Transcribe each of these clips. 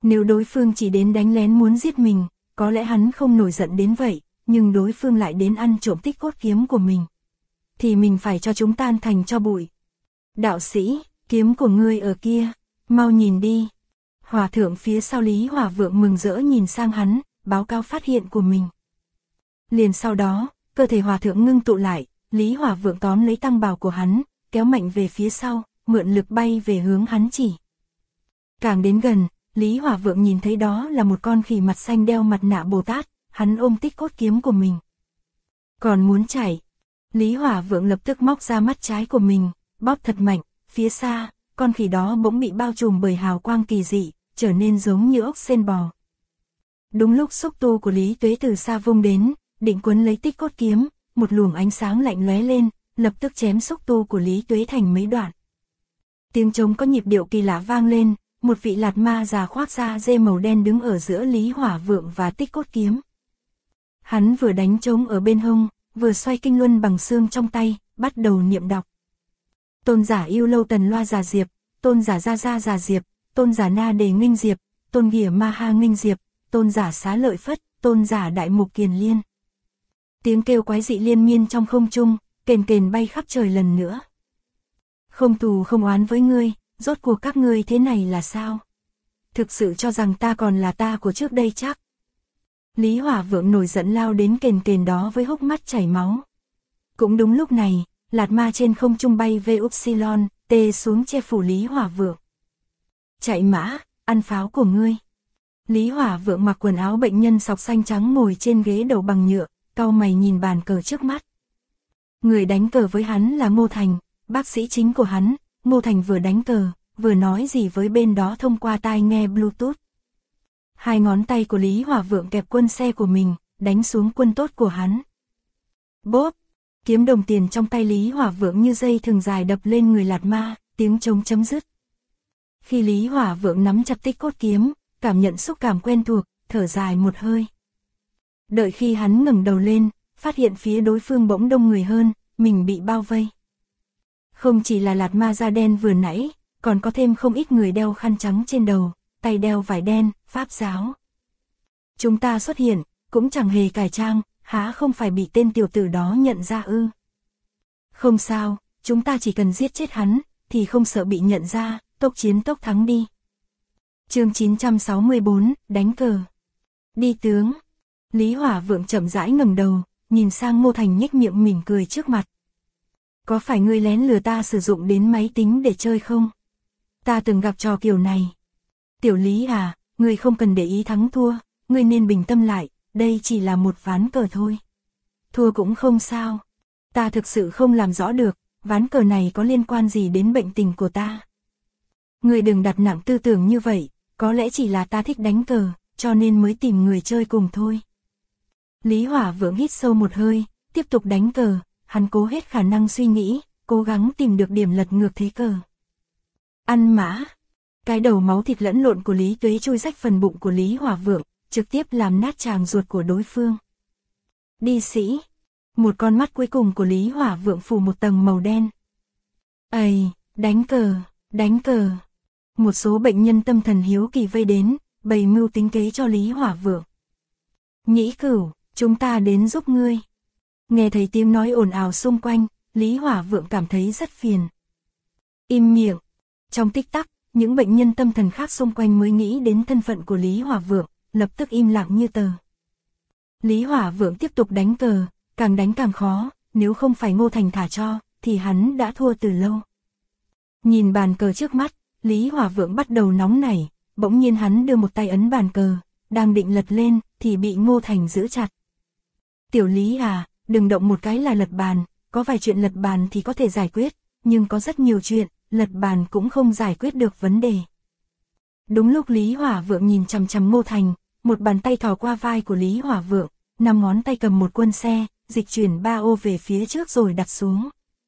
Nếu đối phương chỉ đến đánh lén muốn giết mình, có lẽ hắn không nổi giận đến vậy, nhưng đối phương lại đến ăn trộm tích cốt kiếm của mình. Thì mình phải cho chúng tan thành tro bụi. Đạo sĩ, kiếm của ngươi ở kia, mau nhìn đi. Hòa thượng phía sau Lý Hỏa Vượng mừng rỡ nhìn sang hắn, báo cáo phát hiện của mình. Liền sau đó, cơ thể hòa thượng ngưng tụ lại, Lý Hỏa Vượng tóm lấy tăng bào của hắn, kéo mạnh về phía sau, mượn lực bay về hướng hắn chỉ. Càng đến gần, Lý Hỏa Vượng nhìn thấy đó là một con khỉ mặt xanh đeo mặt nạ Bồ Tát, hắn ôm tích cốt kiếm của mình. Còn muốn chạy, Lý Hỏa Vượng lập tức móc ra mắt trái của mình, bóp thật mạnh, phía xa, con khỉ đó bỗng bị bao trùm bởi hào quang kỳ dị, trở nên giống như ốc sên bò. Đúng lúc xúc tu của Lý Tuế từ xa vung đến, định quấn lấy tích cốt kiếm, một luồng ánh sáng lạnh lóe lên, lập tức chém xúc tu của Lý Tuế thành mấy đoạn. Tiếng trống có nhịp điệu kỳ lạ vang lên, một vị lạt ma già khoác da dê màu đen đứng ở giữa Lý Hỏa Vượng và tích cốt kiếm. Hắn vừa đánh trống ở bên hông, vừa xoay kinh luân bằng xương trong tay, bắt đầu niệm đọc. Tôn giả yêu lâu tần loa già diệp, tôn giả gia gia già diệp, tôn giả na đề nghinh diệp, tôn ghỉa ma ha nghinh diệp, tôn giả xá lợi phất, tôn giả đại mục kiền liên. Tiếng kêu quái dị liên miên trong không trung, kền kền bay khắp trời lần nữa. Không thù không oán với ngươi, rốt cuộc các ngươi thế này là sao? Thực sự cho rằng ta còn là ta của trước đây chắc? Lý Hỏa Vượng nổi giận lao đến kền kền đó với hốc mắt chảy máu. Cũng đúng lúc này, lạt ma trên không trung bay về Upsilon, tê xuống che phủ Lý Hỏa Vượng. Chạy mã, ăn pháo của ngươi. Lý Hỏa Vượng mặc quần áo bệnh nhân sọc xanh trắng ngồi trên ghế đầu bằng nhựa, cau mày nhìn bàn cờ trước mắt. Người đánh cờ với hắn là Ngô Thành, bác sĩ chính của hắn. Ngô Thành vừa đánh cờ, vừa nói gì với bên đó thông qua tai nghe Bluetooth. Hai ngón tay của Lý Hỏa Vượng kẹp quân xe của mình, đánh xuống quân tốt của hắn. Bốp! Kiếm đồng tiền trong tay Lý Hỏa Vượng như dây thừng dài đập lên người lạt ma, tiếng trống chấm dứt. Khi Lý Hỏa Vượng nắm chặt tích cốt kiếm, cảm nhận xúc cảm quen thuộc, thở dài một hơi. Đợi khi hắn ngẩng đầu lên, phát hiện phía đối phương bỗng đông người hơn, mình bị bao vây. Không chỉ là lạt ma da đen vừa nãy, còn có thêm không ít người đeo khăn trắng trên đầu, tay đeo vải đen, pháp giáo. Chúng ta xuất hiện, cũng chẳng hề cải trang, há không phải bị tên tiểu tử đó nhận ra ư? Không sao, chúng ta chỉ cần giết chết hắn, thì không sợ bị nhận ra, tốc chiến tốc thắng đi. Chương 964, đánh cờ. Đi tướng. Lý Hỏa Vượng chậm rãi ngẩng đầu, nhìn sang Ngô Thành nhếch miệng mỉm cười trước mặt. Có phải ngươi lén lừa ta sử dụng đến máy tính để chơi không? Ta từng gặp trò kiểu này. Tiểu Lý à, ngươi không cần để ý thắng thua, ngươi nên bình tâm lại, đây chỉ là một ván cờ thôi. Thua cũng không sao. Ta thực sự không làm rõ được, ván cờ này có liên quan gì đến bệnh tình của ta. Ngươi đừng đặt nặng tư tưởng như vậy, có lẽ chỉ là ta thích đánh cờ, cho nên mới tìm người chơi cùng thôi. Lý Hỏa Vượng hít sâu một hơi, tiếp tục đánh cờ, hắn cố hết khả năng suy nghĩ, cố gắng tìm được điểm lật ngược thế cờ. Ăn mã. Cái đầu máu thịt lẫn lộn của Lý Tuế chui rách phần bụng của Lý Hỏa Vượng, trực tiếp làm nát tràng ruột của đối phương. Đi sĩ. Một con mắt cuối cùng của Lý Hỏa Vượng phủ một tầng màu đen. Ây, đánh cờ, đánh cờ. Một số bệnh nhân tâm thần hiếu kỳ vây đến, bày mưu tính kế cho Lý Hỏa Vượng. Nhĩ Cửu, chúng ta đến giúp ngươi. Nghe thấy tiếng nói ồn ào xung quanh, Lý Hỏa Vượng cảm thấy rất phiền. Im miệng. Trong tích tắc, những bệnh nhân tâm thần khác xung quanh mới nghĩ đến thân phận của Lý Hỏa Vượng, lập tức im lặng như tờ. Lý Hỏa Vượng tiếp tục đánh cờ, càng đánh càng khó, nếu không phải Ngô Thành thả cho, thì hắn đã thua từ lâu. Nhìn bàn cờ trước mắt, Lý Hỏa Vượng bắt đầu nóng nảy, bỗng nhiên hắn đưa một tay ấn bàn cờ, đang định lật lên, thì bị Ngô Thành giữ chặt. Tiểu Lý à, đừng động một cái là lật bàn, có vài chuyện lật bàn thì có thể giải quyết, nhưng có rất nhiều chuyện, lật bàn cũng không giải quyết được vấn đề. Đúng lúc Lý Hỏa Vượng nhìn chằm chằm Ngô Thành, một bàn tay thò qua vai của Lý Hỏa Vượng, 5 ngón tay cầm một quân xe, dịch chuyển 3 ô về phía trước rồi đặt xuống.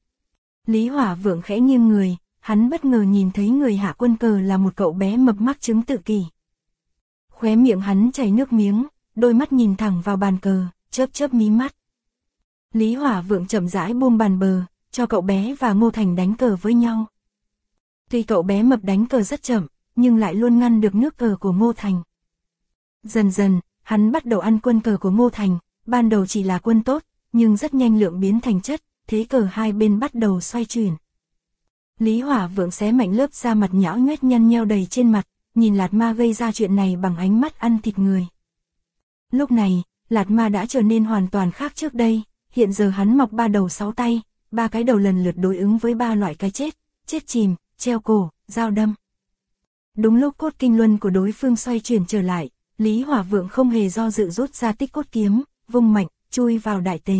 Lý Hỏa Vượng khẽ nghiêng người, hắn bất ngờ nhìn thấy người hạ quân cờ là một cậu bé mập mắc chứng tự kỷ. Khóe miệng hắn chảy nước miếng, đôi mắt nhìn thẳng vào bàn cờ, chớp chớp mí mắt. Lý Hỏa Vượng chậm rãi buông bàn bờ, cho cậu bé và Ngô Thành đánh cờ với nhau. Tuy cậu bé mập đánh cờ rất chậm, nhưng lại luôn ngăn được nước cờ của Ngô Thành. Dần dần, hắn bắt đầu ăn quân cờ của Ngô Thành, ban đầu chỉ là quân tốt, nhưng rất nhanh lượng biến thành chất, thế cờ hai bên bắt đầu xoay chuyển. Lý Hỏa Vượng xé mạnh lớp da mặt nhão nhoét nhăn nheo đầy trên mặt, nhìn Lạt Ma gây ra chuyện này bằng ánh mắt ăn thịt người. Lúc này, Lạt Ma đã trở nên hoàn toàn khác trước đây, hiện giờ hắn mọc 3 đầu 6 tay, 3 cái đầu lần lượt đối ứng với 3 loại cái chết, chết chìm, treo cổ, dao đâm. Đúng lúc cốt kinh luân của đối phương xoay chuyển trở lại, Lý Hỏa Vượng không hề do dự rút ra tích cốt kiếm, vung mạnh, chui vào đại tề.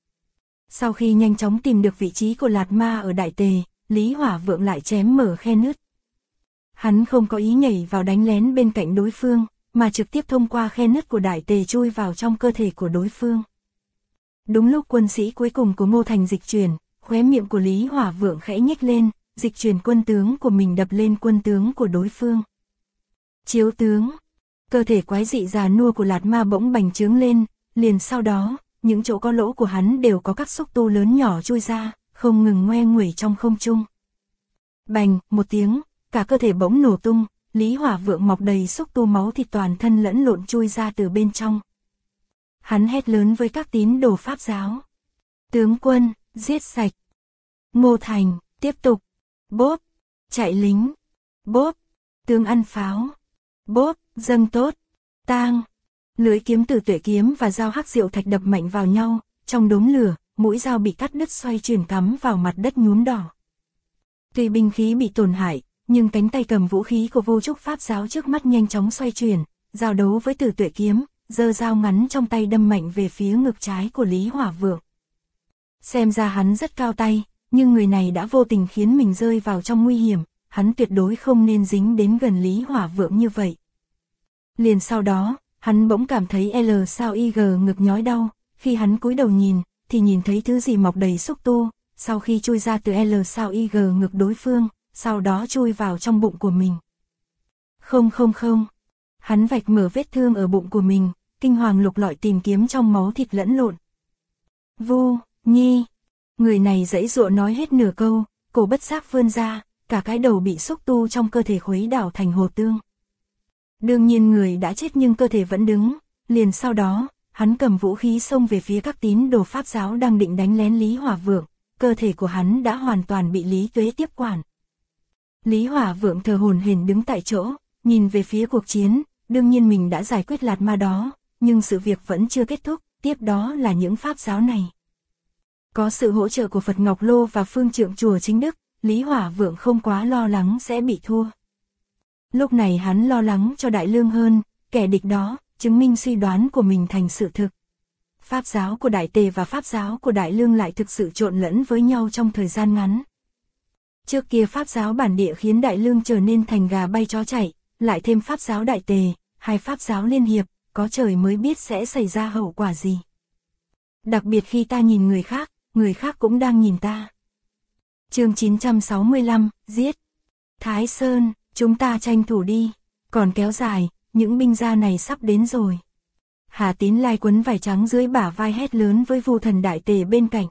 Sau khi nhanh chóng tìm được vị trí của Lạt Ma ở đại tề, Lý Hỏa Vượng lại chém mở khe nứt. Hắn không có ý nhảy vào đánh lén bên cạnh đối phương, mà trực tiếp thông qua khe nứt của đại tề chui vào trong cơ thể của đối phương. Đúng lúc quân sĩ cuối cùng của Ngô Thành dịch chuyển, khóe miệng của Lý Hỏa Vượng khẽ nhếch lên, dịch chuyển quân tướng của mình đập lên quân tướng của đối phương. Chiếu tướng, cơ thể quái dị già nua của Lạt Ma bỗng bành trướng lên, liền sau đó, những chỗ có lỗ của hắn đều có các xúc tu lớn nhỏ chui ra, không ngừng ngoe nguẩy trong không trung. Bành, một tiếng, cả cơ thể bỗng nổ tung, Lý Hỏa Vượng mọc đầy xúc tu máu thịt toàn thân lẫn lộn chui ra từ bên trong. Hắn hét lớn với các tín đồ Pháp giáo. Tướng quân, giết sạch. Ngô Thành, tiếp tục. Bốp, chạy lính. Bốp, tướng ăn pháo. Bốp, dâng tốt. Tang. Lưỡi kiếm Tử Tuệ kiếm và dao hắc diệu thạch đập mạnh vào nhau, trong đốm lửa, mũi dao bị cắt đứt xoay chuyển cắm vào mặt đất nhuốm đỏ. Tuy binh khí bị tổn hại, nhưng cánh tay cầm vũ khí của Vô Trúc Pháp giáo trước mắt nhanh chóng xoay chuyển, giao đấu với Tử Tuệ kiếm, giơ dao ngắn trong tay đâm mạnh về phía ngực trái của Lý Hỏa Vượng. Xem ra hắn rất cao tay, nhưng người này đã vô tình khiến mình rơi vào trong nguy hiểm, hắn tuyệt đối không nên dính đến gần Lý Hỏa Vượng như vậy. Liền sau đó, hắn bỗng cảm thấy L sao IG ngực nhói đau, khi hắn cúi đầu nhìn, thì nhìn thấy thứ gì mọc đầy xúc tu, sau khi chui ra từ L sao IG ngực đối phương, sau đó chui vào trong bụng của mình. Không, hắn vạch mở vết thương ở bụng của mình, kinh hoàng lục lọi tìm kiếm trong máu thịt lẫn lộn. Vu Nhi, người này giãy giụa nói hết nửa câu, cổ bất giác vươn ra, cả cái đầu bị xúc tu trong cơ thể khuấy đảo thành hồ tương. Đương nhiên người đã chết nhưng cơ thể vẫn đứng, liền sau đó, hắn cầm vũ khí xông về phía các tín đồ Pháp giáo đang định đánh lén Lý Hỏa Vượng, cơ thể của hắn đã hoàn toàn bị Lý Tuế tiếp quản. Lý Hỏa Vượng thờ hổn hển đứng tại chỗ, nhìn về phía cuộc chiến, đương nhiên mình đã giải quyết Lạt Ma đó, nhưng sự việc vẫn chưa kết thúc, tiếp đó là những Pháp giáo này. Có sự hỗ trợ của Phật Ngọc Lô và phương trượng chùa Chính Đức, Lý Hỏa Vượng không quá lo lắng sẽ bị thua. Lúc này hắn lo lắng cho Đại Lương hơn, kẻ địch đó, chứng minh suy đoán của mình thành sự thực. Pháp giáo của Đại Tề và Pháp giáo của Đại Lương lại thực sự trộn lẫn với nhau trong thời gian ngắn. Trước kia Pháp giáo bản địa khiến Đại Lương trở nên thành gà bay chó chạy, lại thêm Pháp giáo Đại Tề, hai Pháp giáo liên hiệp, có trời mới biết sẽ xảy ra hậu quả gì. Đặc biệt khi ta nhìn người khác cũng đang nhìn ta. Chương 965, giết. Thái Sơn, chúng ta tranh thủ đi, còn kéo dài, những binh gia này sắp đến rồi. Hà Tín Lai quấn vải trắng dưới bả vai hét lớn với Vu Thần Đại Tề bên cạnh.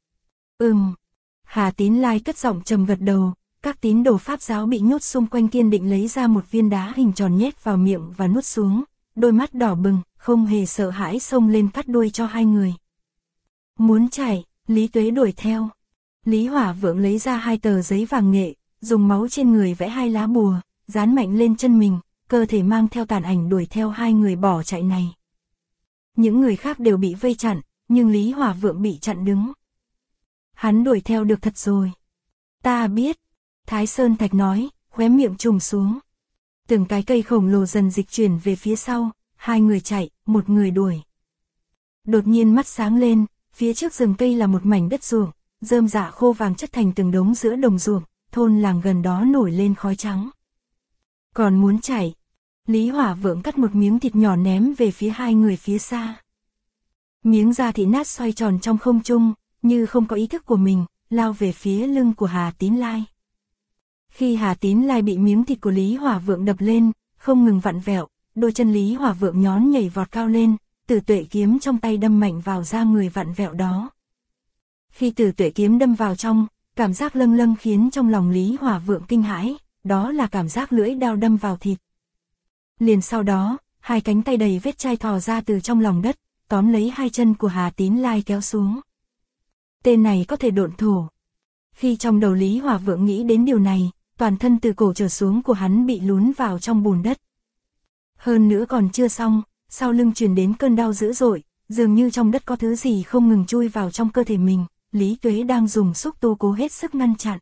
Hà Tín Lai cất giọng trầm gật đầu, các tín đồ Pháp giáo bị nhốt xung quanh kiên định lấy ra một viên đá hình tròn nhét vào miệng và nuốt xuống, đôi mắt đỏ bừng, không hề sợ hãi xông lên cắt đuôi cho hai người. Muốn chạy, Lý Tuế đuổi theo. Lý Hỏa Vượng lấy ra 2 tờ giấy vàng nghệ, dùng máu trên người vẽ 2 lá bùa, dán mạnh lên chân mình, cơ thể mang theo tàn ảnh đuổi theo hai người bỏ chạy này. Những người khác đều bị vây chặn, nhưng Lý Hỏa Vượng bị chặn đứng. Hắn đuổi theo được thật rồi. Ta biết, Thái Sơn Thạch nói, khóe miệng trùng xuống. Từng cái cây khổng lồ dần dịch chuyển về phía sau, 2 người chạy, 1 người đuổi. Đột nhiên mắt sáng lên, phía trước rừng cây là một mảnh đất ruộng, rơm rạ khô vàng chất thành từng đống giữa đồng ruộng, thôn làng gần đó nổi lên khói trắng. Còn muốn chạy, Lý Hỏa Vượng cắt một miếng thịt nhỏ ném về phía 2 người phía xa. Miếng da thịt nát xoay tròn trong không trung, như không có ý thức của mình, lao về phía lưng của Hà Tín Lai. Khi Hà Tín Lai bị miếng thịt của Lý Hỏa Vượng đập lên, không ngừng vặn vẹo, đôi chân Lý Hỏa Vượng nhón nhảy vọt cao lên, Tử Tuệ kiếm trong tay đâm mạnh vào da người vặn vẹo đó. Khi Tử Tuệ kiếm đâm vào trong, cảm giác lâng lâng khiến trong lòng Lý Hỏa Vượng kinh hãi, đó là cảm giác lưỡi dao đâm vào thịt. Liền sau đó, hai cánh tay đầy vết chai thò ra từ trong lòng đất, tóm lấy hai chân của Hà Tín Lai kéo xuống. Tên này có thể độn thổ. Khi trong đầu Lý Hỏa Vượng nghĩ đến điều này, toàn thân từ cổ trở xuống của hắn bị lún vào trong bùn đất. Hơn nữa còn chưa xong, sau lưng truyền đến cơn đau dữ dội, dường như trong đất có thứ gì không ngừng chui vào trong cơ thể mình, Lý Tuế đang dùng xúc tu cố hết sức ngăn chặn.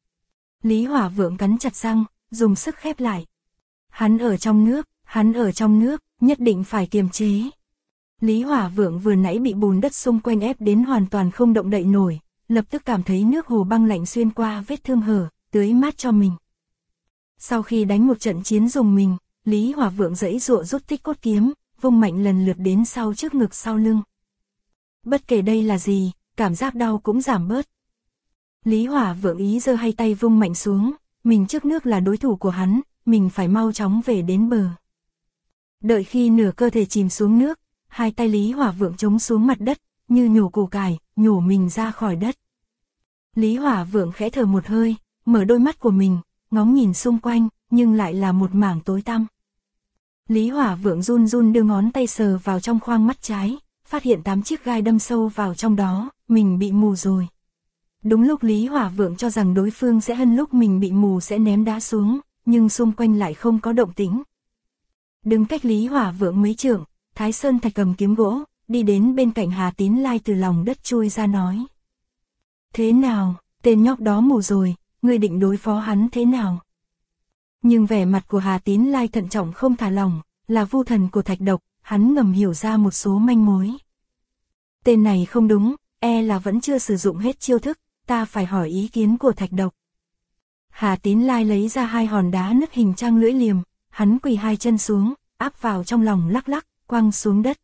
Lý Hỏa Vượng cắn chặt răng, dùng sức khép lại. Hắn ở trong nước, nhất định phải kiềm chế. Lý Hỏa Vượng vừa nãy bị bùn đất xung quanh ép đến hoàn toàn không động đậy nổi, lập tức cảm thấy nước hồ băng lạnh xuyên qua vết thương hở, tưới mát cho mình. Sau khi đánh một trận chiến dùng mình, Lý Hỏa Vượng giãy giụa rút tích cốt kiếm, vung mạnh lần lượt đến sau trước ngực sau lưng. Bất kể đây là gì, cảm giác đau cũng giảm bớt. Lý Hỏa Vượng ý giơ hai tay vung mạnh xuống, mình trước nước là đối thủ của hắn, mình phải mau chóng về đến bờ. Đợi khi nửa cơ thể chìm xuống nước, hai tay Lý Hỏa Vượng chống xuống mặt đất, như nhổ củ cải, nhổ mình ra khỏi đất. Lý Hỏa Vượng khẽ thở một hơi, mở đôi mắt của mình, ngóng nhìn xung quanh, nhưng lại là một mảng tối tăm. Lý Hỏa Vượng run run đưa ngón tay sờ vào trong khoang mắt trái, phát hiện 8 chiếc gai đâm sâu vào trong đó, mình bị mù rồi. Đúng lúc Lý Hỏa Vượng cho rằng đối phương sẽ hân lúc mình bị mù sẽ ném đá xuống, nhưng xung quanh lại không có động tĩnh. Đứng cách Lý Hỏa Vượng mấy trượng, Thái Sơn Thạch cầm kiếm gỗ, đi đến bên cạnh Hà Tín Lai từ lòng đất chui ra nói. Thế nào, tên nhóc đó mù rồi, ngươi định đối phó hắn thế nào? Nhưng vẻ mặt của Hà Tín Lai thận trọng không thả lỏng, là vu thần của thạch độc, hắn ngầm hiểu ra một số manh mối. Tên này không đúng, là vẫn chưa sử dụng hết chiêu thức, ta phải hỏi ý kiến của thạch độc. Hà Tín Lai lấy ra hai hòn đá nứt hình trang lưỡi liềm, hắn quỳ hai chân xuống, áp vào trong lòng lắc lắc, quăng xuống đất.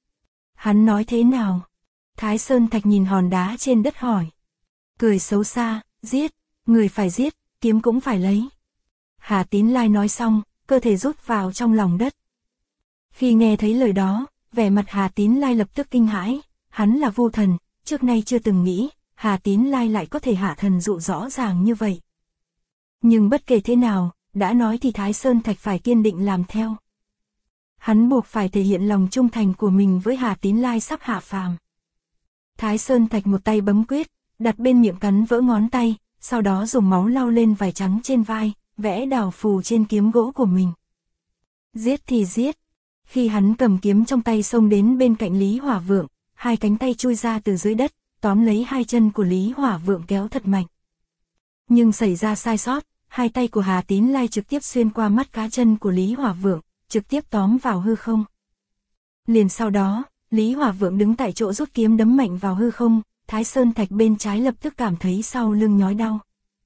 Hắn nói thế nào? Thái Sơn Thạch nhìn hòn đá trên đất hỏi. Cười xấu xa, giết, người phải giết, kiếm cũng phải lấy. Hà Tín Lai nói xong, cơ thể rút vào trong lòng đất. Khi nghe thấy lời đó, vẻ mặt Hà Tín Lai lập tức kinh hãi, hắn là vu thần, trước nay chưa từng nghĩ, Hà Tín Lai lại có thể hạ thần dụ rõ ràng như vậy. Nhưng bất kể thế nào, đã nói thì Thái Sơn Thạch phải kiên định làm theo. Hắn buộc phải thể hiện lòng trung thành của mình với Hà Tín Lai sắp hạ phàm. Thái Sơn Thạch một tay bấm quyết, đặt bên miệng cắn vỡ ngón tay, sau đó dùng máu lau lên vải trắng trên vai, vẽ đào phù trên kiếm gỗ của mình. Giết thì giết. Khi hắn cầm kiếm trong tay xông đến bên cạnh Lý Hỏa Vượng, hai cánh tay chui ra từ dưới đất, tóm lấy hai chân của Lý Hỏa Vượng kéo thật mạnh. Nhưng xảy ra sai sót, hai tay của Hà Tín Lai trực tiếp xuyên qua mắt cá chân của Lý Hỏa Vượng, trực tiếp tóm vào hư không. Liền sau đó, Lý Hỏa Vượng đứng tại chỗ rút kiếm đấm mạnh vào hư không, Thái Sơn Thạch bên trái lập tức cảm thấy sau lưng nhói đau.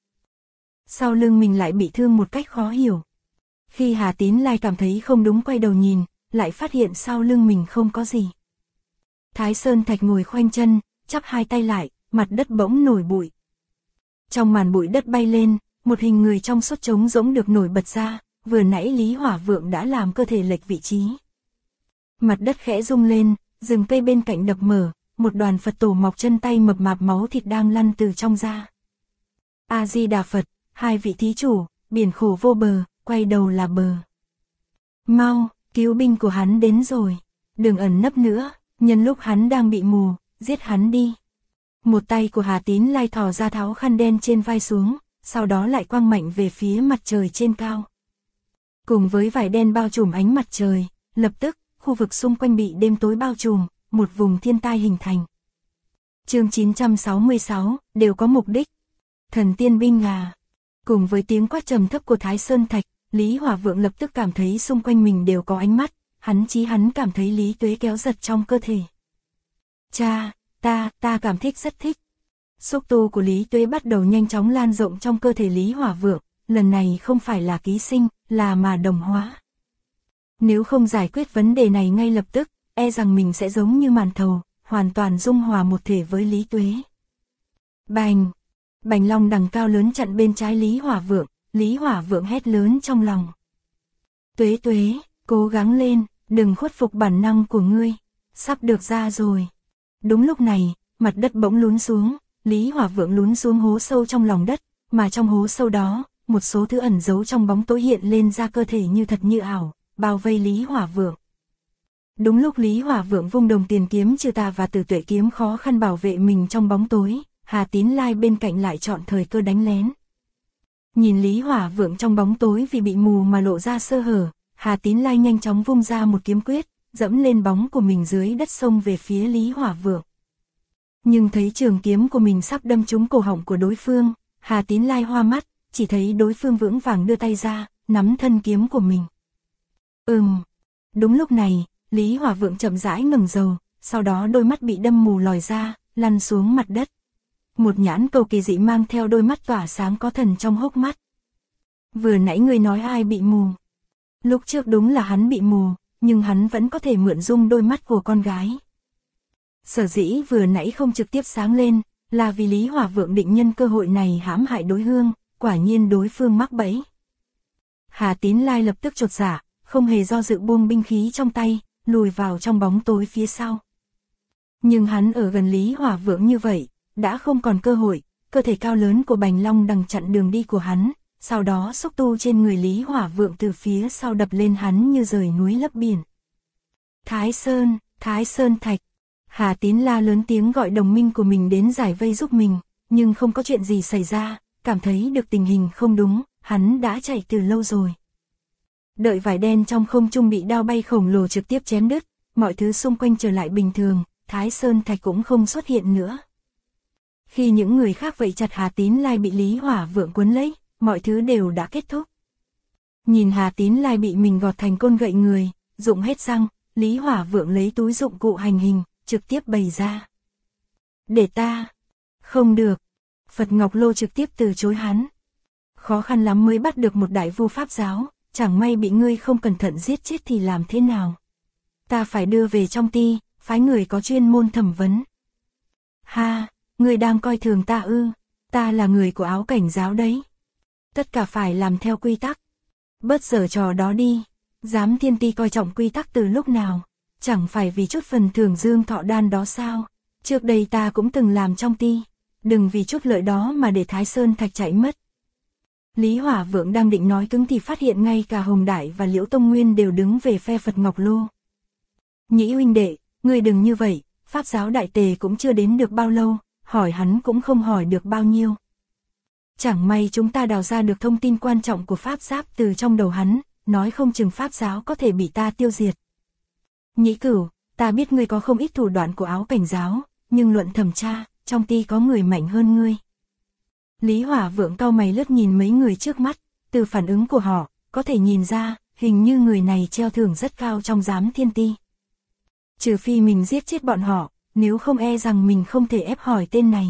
Sau lưng mình lại bị thương một cách khó hiểu. Khi Hà Tín Lai cảm thấy không đúng quay đầu nhìn, lại phát hiện sau lưng mình không có gì. Thái Sơn Thạch ngồi khoanh chân, chắp hai tay lại, mặt đất bỗng nổi bụi. Trong màn bụi đất bay lên, một hình người trong suốt trống rỗng được nổi bật ra, vừa nãy Lý Hỏa Vượng đã làm cơ thể lệch vị trí. Mặt đất khẽ rung lên, rừng cây bên cạnh đập mở, một đoàn Phật tổ mọc chân tay mập mạp máu thịt đang lăn từ trong ra. A Di Đà Phật, hai vị thí chủ, biển khổ vô bờ, quay đầu là bờ. Mau, cứu binh của hắn đến rồi, đừng ẩn nấp nữa, nhân lúc hắn đang bị mù, giết hắn đi. Một tay của Hà Tín Lai thò ra tháo khăn đen trên vai xuống, sau đó lại quăng mạnh về phía mặt trời trên cao. Cùng với vải đen bao trùm ánh mặt trời, lập tức, khu vực xung quanh bị đêm tối bao trùm, một vùng thiên tai hình thành. Chương 966, đều có mục đích. Thần tiên binh ngà. Cùng với tiếng quát trầm thấp của Thái Sơn Thạch, Lý Hỏa Vượng lập tức cảm thấy xung quanh mình đều có ánh mắt, hắn cảm thấy Lý Tuế kéo giật trong cơ thể. Cha, ta cảm thích rất thích. Xúc tu của Lý Tuế bắt đầu nhanh chóng lan rộng trong cơ thể Lý Hỏa Vượng, lần này không phải là ký sinh, là mà đồng hóa. Nếu không giải quyết vấn đề này ngay lập tức, rằng mình sẽ giống như màn thầu, hoàn toàn dung hòa một thể với Lý Tuế. Bành! Bành long đằng cao lớn chặn bên trái Lý Hỏa Vượng hét lớn trong lòng. Tuế, cố gắng lên, đừng khuất phục bản năng của ngươi, sắp được ra rồi. Đúng lúc này, mặt đất bỗng lún xuống, Lý Hỏa Vượng lún xuống hố sâu trong lòng đất, mà trong hố sâu đó, một số thứ ẩn giấu trong bóng tối hiện lên ra cơ thể như thật như ảo, bao vây Lý Hỏa Vượng. Đúng lúc Lý Hỏa Vượng vung đồng tiền kiếm trừ tà và tử tuệ kiếm khó khăn bảo vệ mình trong bóng tối, Hà Tín Lai bên cạnh lại chọn thời cơ đánh lén. Nhìn Lý Hỏa Vượng trong bóng tối vì bị mù mà lộ ra sơ hở, Hà Tín Lai nhanh chóng vung ra một kiếm quyết, dẫm lên bóng của mình dưới đất xông về phía Lý Hỏa Vượng. Nhưng thấy trường kiếm của mình sắp đâm trúng cổ họng của đối phương, Hà Tín Lai hoa mắt, chỉ thấy đối phương vững vàng đưa tay ra, nắm thân kiếm của mình. Đúng lúc này, Lý Hỏa Vượng chậm rãi ngẩng đầu, sau đó đôi mắt bị đâm mù lòi ra, lăn xuống mặt đất. Một nhãn cầu kỳ dị mang theo đôi mắt tỏa sáng có thần trong hốc mắt. Vừa nãy ngươi nói ai bị mù? Lúc trước đúng là hắn bị mù, nhưng hắn vẫn có thể mượn dung đôi mắt của con gái. Sở dĩ vừa nãy không trực tiếp sáng lên, là vì Lý Hỏa Vượng định nhân cơ hội này hãm hại đối phương, quả nhiên đối phương mắc bẫy. Hà Tín Lai lập tức chột dạ, không hề do dự buông binh khí trong tay, lùi vào trong bóng tối phía sau. Nhưng hắn ở gần Lý Hỏa Vượng như vậy, đã không còn cơ hội, cơ thể cao lớn của Bành Long đằng chặn đường đi của hắn, sau đó xúc tu trên người Lý Hỏa Vượng từ phía sau đập lên hắn như rời núi lấp biển. Thái Sơn Thạch. Hà Tín la lớn tiếng gọi đồng minh của mình đến giải vây giúp mình, nhưng không có chuyện gì xảy ra, cảm thấy được tình hình không đúng, hắn đã chạy từ lâu rồi. Đợi vải đen trong không trung bị đao bay khổng lồ trực tiếp chém đứt, mọi thứ xung quanh trở lại bình thường, Thái Sơn Thạch cũng không xuất hiện nữa. Khi những người khác vây chặt Hà Tín Lai bị Lý Hỏa Vượng cuốn lấy, mọi thứ đều đã kết thúc. Nhìn Hà Tín Lai bị mình gọt thành côn gậy người, dụng hết răng, Lý Hỏa Vượng lấy túi dụng cụ hành hình, trực tiếp bày ra. Để ta. Không được. Phật Ngọc Lô trực tiếp từ chối hắn. Khó khăn lắm mới bắt được một đại vu pháp giáo, chẳng may bị ngươi không cẩn thận giết chết thì làm thế nào? Ta phải đưa về trong ti, phái người có chuyên môn thẩm vấn. Ha, ngươi đang coi thường ta ư? Ta là người của Áo Cảnh giáo đấy. Tất cả phải làm theo quy tắc. Bớt giở trò đó đi. Giám Thiên Ti coi trọng quy tắc từ lúc nào? Chẳng phải vì chút phần thưởng dương thọ đan đó sao? Trước đây ta cũng từng làm trong ti. Đừng vì chút lợi đó mà để Thái Sơn Thạch chạy mất. Lý Hỏa Vượng đang định nói cứng thì phát hiện ngay cả Hồng Đại và Liễu Tông Nguyên đều đứng về phe Phật Ngọc Lô. Nhĩ huynh đệ, ngươi đừng như vậy, Pháp giáo đại tề cũng chưa đến được bao lâu, hỏi hắn cũng không hỏi được bao nhiêu. Chẳng may chúng ta đào ra được thông tin quan trọng của Pháp Giáp từ trong đầu hắn, nói không chừng Pháp giáo có thể bị ta tiêu diệt. Nhĩ Cửu, ta biết ngươi có không ít thủ đoạn của Áo Cảnh giáo, nhưng luận thẩm tra, trong ti có người mạnh hơn ngươi. Lý Hỏa Vượng cau mày lướt nhìn mấy người trước mắt, từ phản ứng của họ, có thể nhìn ra, hình như người này treo thưởng rất cao trong Giám Thiên Ti. Trừ phi mình giết chết bọn họ, nếu không e rằng mình không thể ép hỏi tên này.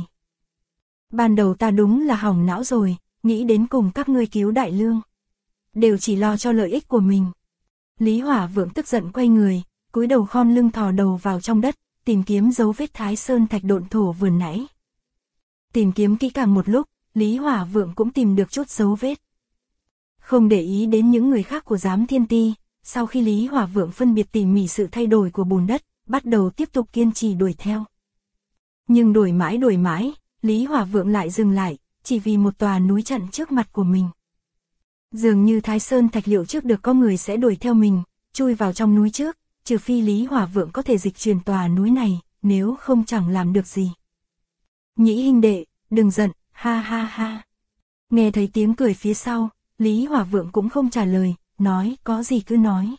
Ban đầu ta đúng là hỏng não rồi, nghĩ đến cùng các ngươi cứu Đại Lương. Đều chỉ lo cho lợi ích của mình. Lý Hỏa Vượng tức giận quay người, cúi đầu khom lưng thò đầu vào trong đất, tìm kiếm dấu vết Thái Sơn Thạch độn thổ vừa nãy. Tìm kiếm kỹ càng một lúc, Lý Hỏa Vượng cũng tìm được chút dấu vết. Không để ý đến những người khác của Giám Thiên Ti, sau khi Lý Hỏa Vượng phân biệt tỉ mỉ sự thay đổi của bùn đất, bắt đầu tiếp tục kiên trì đuổi theo. Nhưng đuổi mãi, Lý Hỏa Vượng lại dừng lại, chỉ vì một tòa núi chặn trước mặt của mình. Dường như Thái Sơn Thạch liệu trước được có người sẽ đuổi theo mình, chui vào trong núi trước, trừ phi Lý Hỏa Vượng có thể dịch chuyển tòa núi này, nếu không chẳng làm được gì. Nhĩ huynh đệ, đừng giận, ha ha ha. Nghe thấy tiếng cười phía sau, Lý Hỏa Vượng cũng không trả lời, nói có gì cứ nói.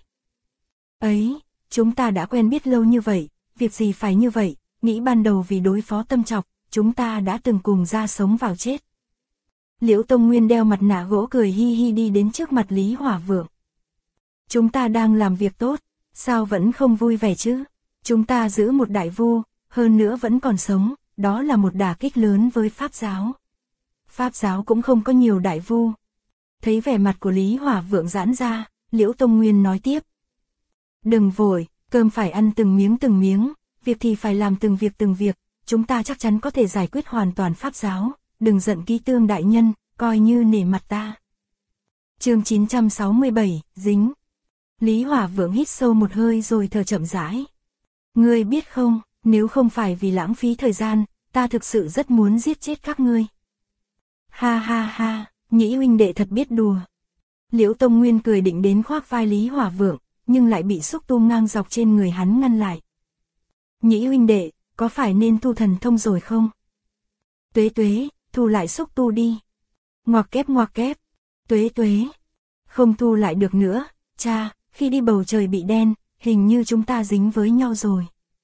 Ấy, chúng ta đã quen biết lâu như vậy, việc gì phải như vậy, nghĩ ban đầu vì đối phó Tâm Trọc, chúng ta đã từng cùng ra sống vào chết. Liễu Tông Nguyên đeo mặt nạ gỗ cười hi hi đi đến trước mặt Lý Hỏa Vượng. Chúng ta đang làm việc tốt, sao vẫn không vui vẻ chứ? Chúng ta giữ một đại vu, hơn nữa vẫn còn sống, đó là một đả kích lớn với Pháp giáo. Pháp giáo cũng không có nhiều đại vu. Thấy vẻ mặt của Lý Hỏa Vượng giãn ra, Liễu Tông Nguyên nói tiếp. Đừng vội, cơm phải ăn từng miếng, việc thì phải làm từng việc, chúng ta chắc chắn có thể giải quyết hoàn toàn Pháp giáo, đừng giận Ký Tương đại nhân, coi như nể mặt ta. Chương 967, dính. Lý Hỏa Vượng hít sâu một hơi rồi thở chậm rãi. Ngươi biết không, nếu không phải vì lãng phí thời gian, ta thực sự rất muốn giết chết các ngươi. Ha ha ha, Nhĩ huynh đệ thật biết đùa. Liễu Tông Nguyên cười định đến khoác vai Lý Hỏa Vượng, nhưng lại bị xúc tu ngang dọc trên người hắn ngăn lại. Nhĩ huynh đệ, có phải nên thu thần thông rồi không? Tuế tuế, thu lại xúc tu đi. Ngoặc kép, tuế tuế. Không thu lại được nữa, cha, khi đi bầu trời bị đen, hình như chúng ta dính với nhau rồi.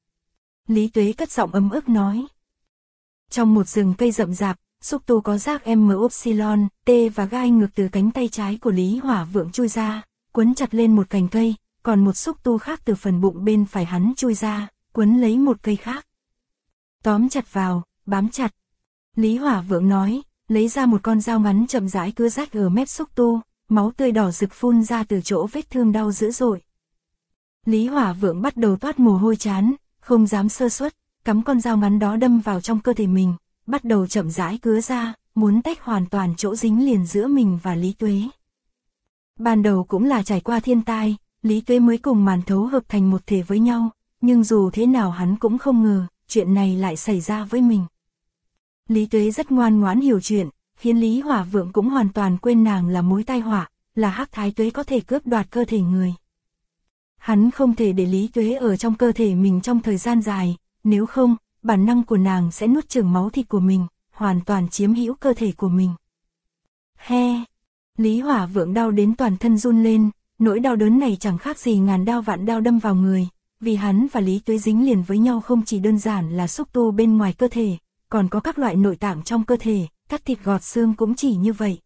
Lý Tuế cất giọng ấm ức nói. Trong một rừng cây rậm rạp, xúc tu có rác M Upsilon, T và gai ngược từ cánh tay trái của Lý Hỏa Vượng chui ra, quấn chặt lên một cành cây, còn một xúc tu khác từ phần bụng bên phải hắn chui ra, quấn lấy một cây khác. Tóm chặt vào, bám chặt. Lý Hỏa Vượng nói, lấy ra một con dao ngắn chậm rãi cứa rách ở mép xúc tu, máu tươi đỏ rực phun ra từ chỗ vết thương đau dữ dội. Lý Hỏa Vượng bắt đầu toát mồ hôi trán, không dám sơ suất, cắm con dao ngắn đó đâm vào trong cơ thể mình, bắt đầu chậm rãi cứa ra, muốn tách hoàn toàn chỗ dính liền giữa mình và Lý Tuế. Ban đầu cũng là trải qua thiên tai, Lý Tuế mới cùng Màn Thấu hợp thành một thể với nhau, nhưng dù thế nào hắn cũng không ngờ, chuyện này lại xảy ra với mình. Lý Tuế rất ngoan ngoãn hiểu chuyện, khiến Lý Hỏa Vượng cũng hoàn toàn quên nàng là mối tai họa, là Hắc Thái Tuế có thể cướp đoạt cơ thể người. Hắn không thể để Lý Tuế ở trong cơ thể mình trong thời gian dài, nếu không, bản năng của nàng sẽ nuốt chửng máu thịt của mình, hoàn toàn chiếm hữu cơ thể của mình. He! Lý Hỏa Vượng đau đến toàn thân run lên, nỗi đau đớn này chẳng khác gì ngàn đao vạn đao đâm vào người, vì hắn và Lý Tuế dính liền với nhau không chỉ đơn giản là xúc tu bên ngoài cơ thể, còn có các loại nội tạng trong cơ thể, cắt thịt gọt xương cũng chỉ như vậy.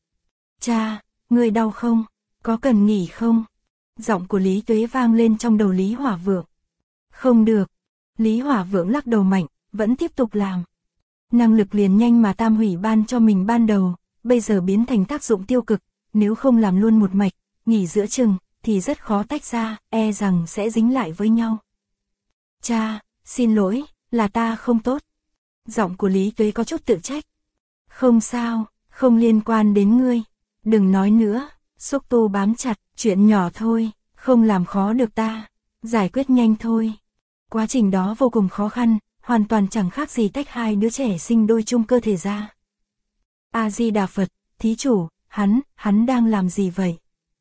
Cha, người đau không? Có cần nghỉ không? Giọng của Lý Tuế vang lên trong đầu Lý Hỏa Vượng. Không được. Lý Hỏa Vượng lắc đầu mạnh, vẫn tiếp tục làm. Năng lực liền nhanh mà Tam Hủy ban cho mình ban đầu, bây giờ biến thành tác dụng tiêu cực, nếu không làm luôn một mạch, nghỉ giữa chừng, thì rất khó tách ra, e rằng sẽ dính lại với nhau. Cha, xin lỗi, là ta không tốt. Giọng của Lý Tuế có chút tự trách. Không sao, không liên quan đến ngươi. Đừng nói nữa, xúc tu bám chặt, chuyện nhỏ thôi, không làm khó được ta. Giải quyết nhanh thôi. Quá trình đó vô cùng khó khăn, hoàn toàn chẳng khác gì tách hai đứa trẻ sinh đôi chung cơ thể ra. A-di-đà Phật, thí chủ, hắn đang làm gì vậy?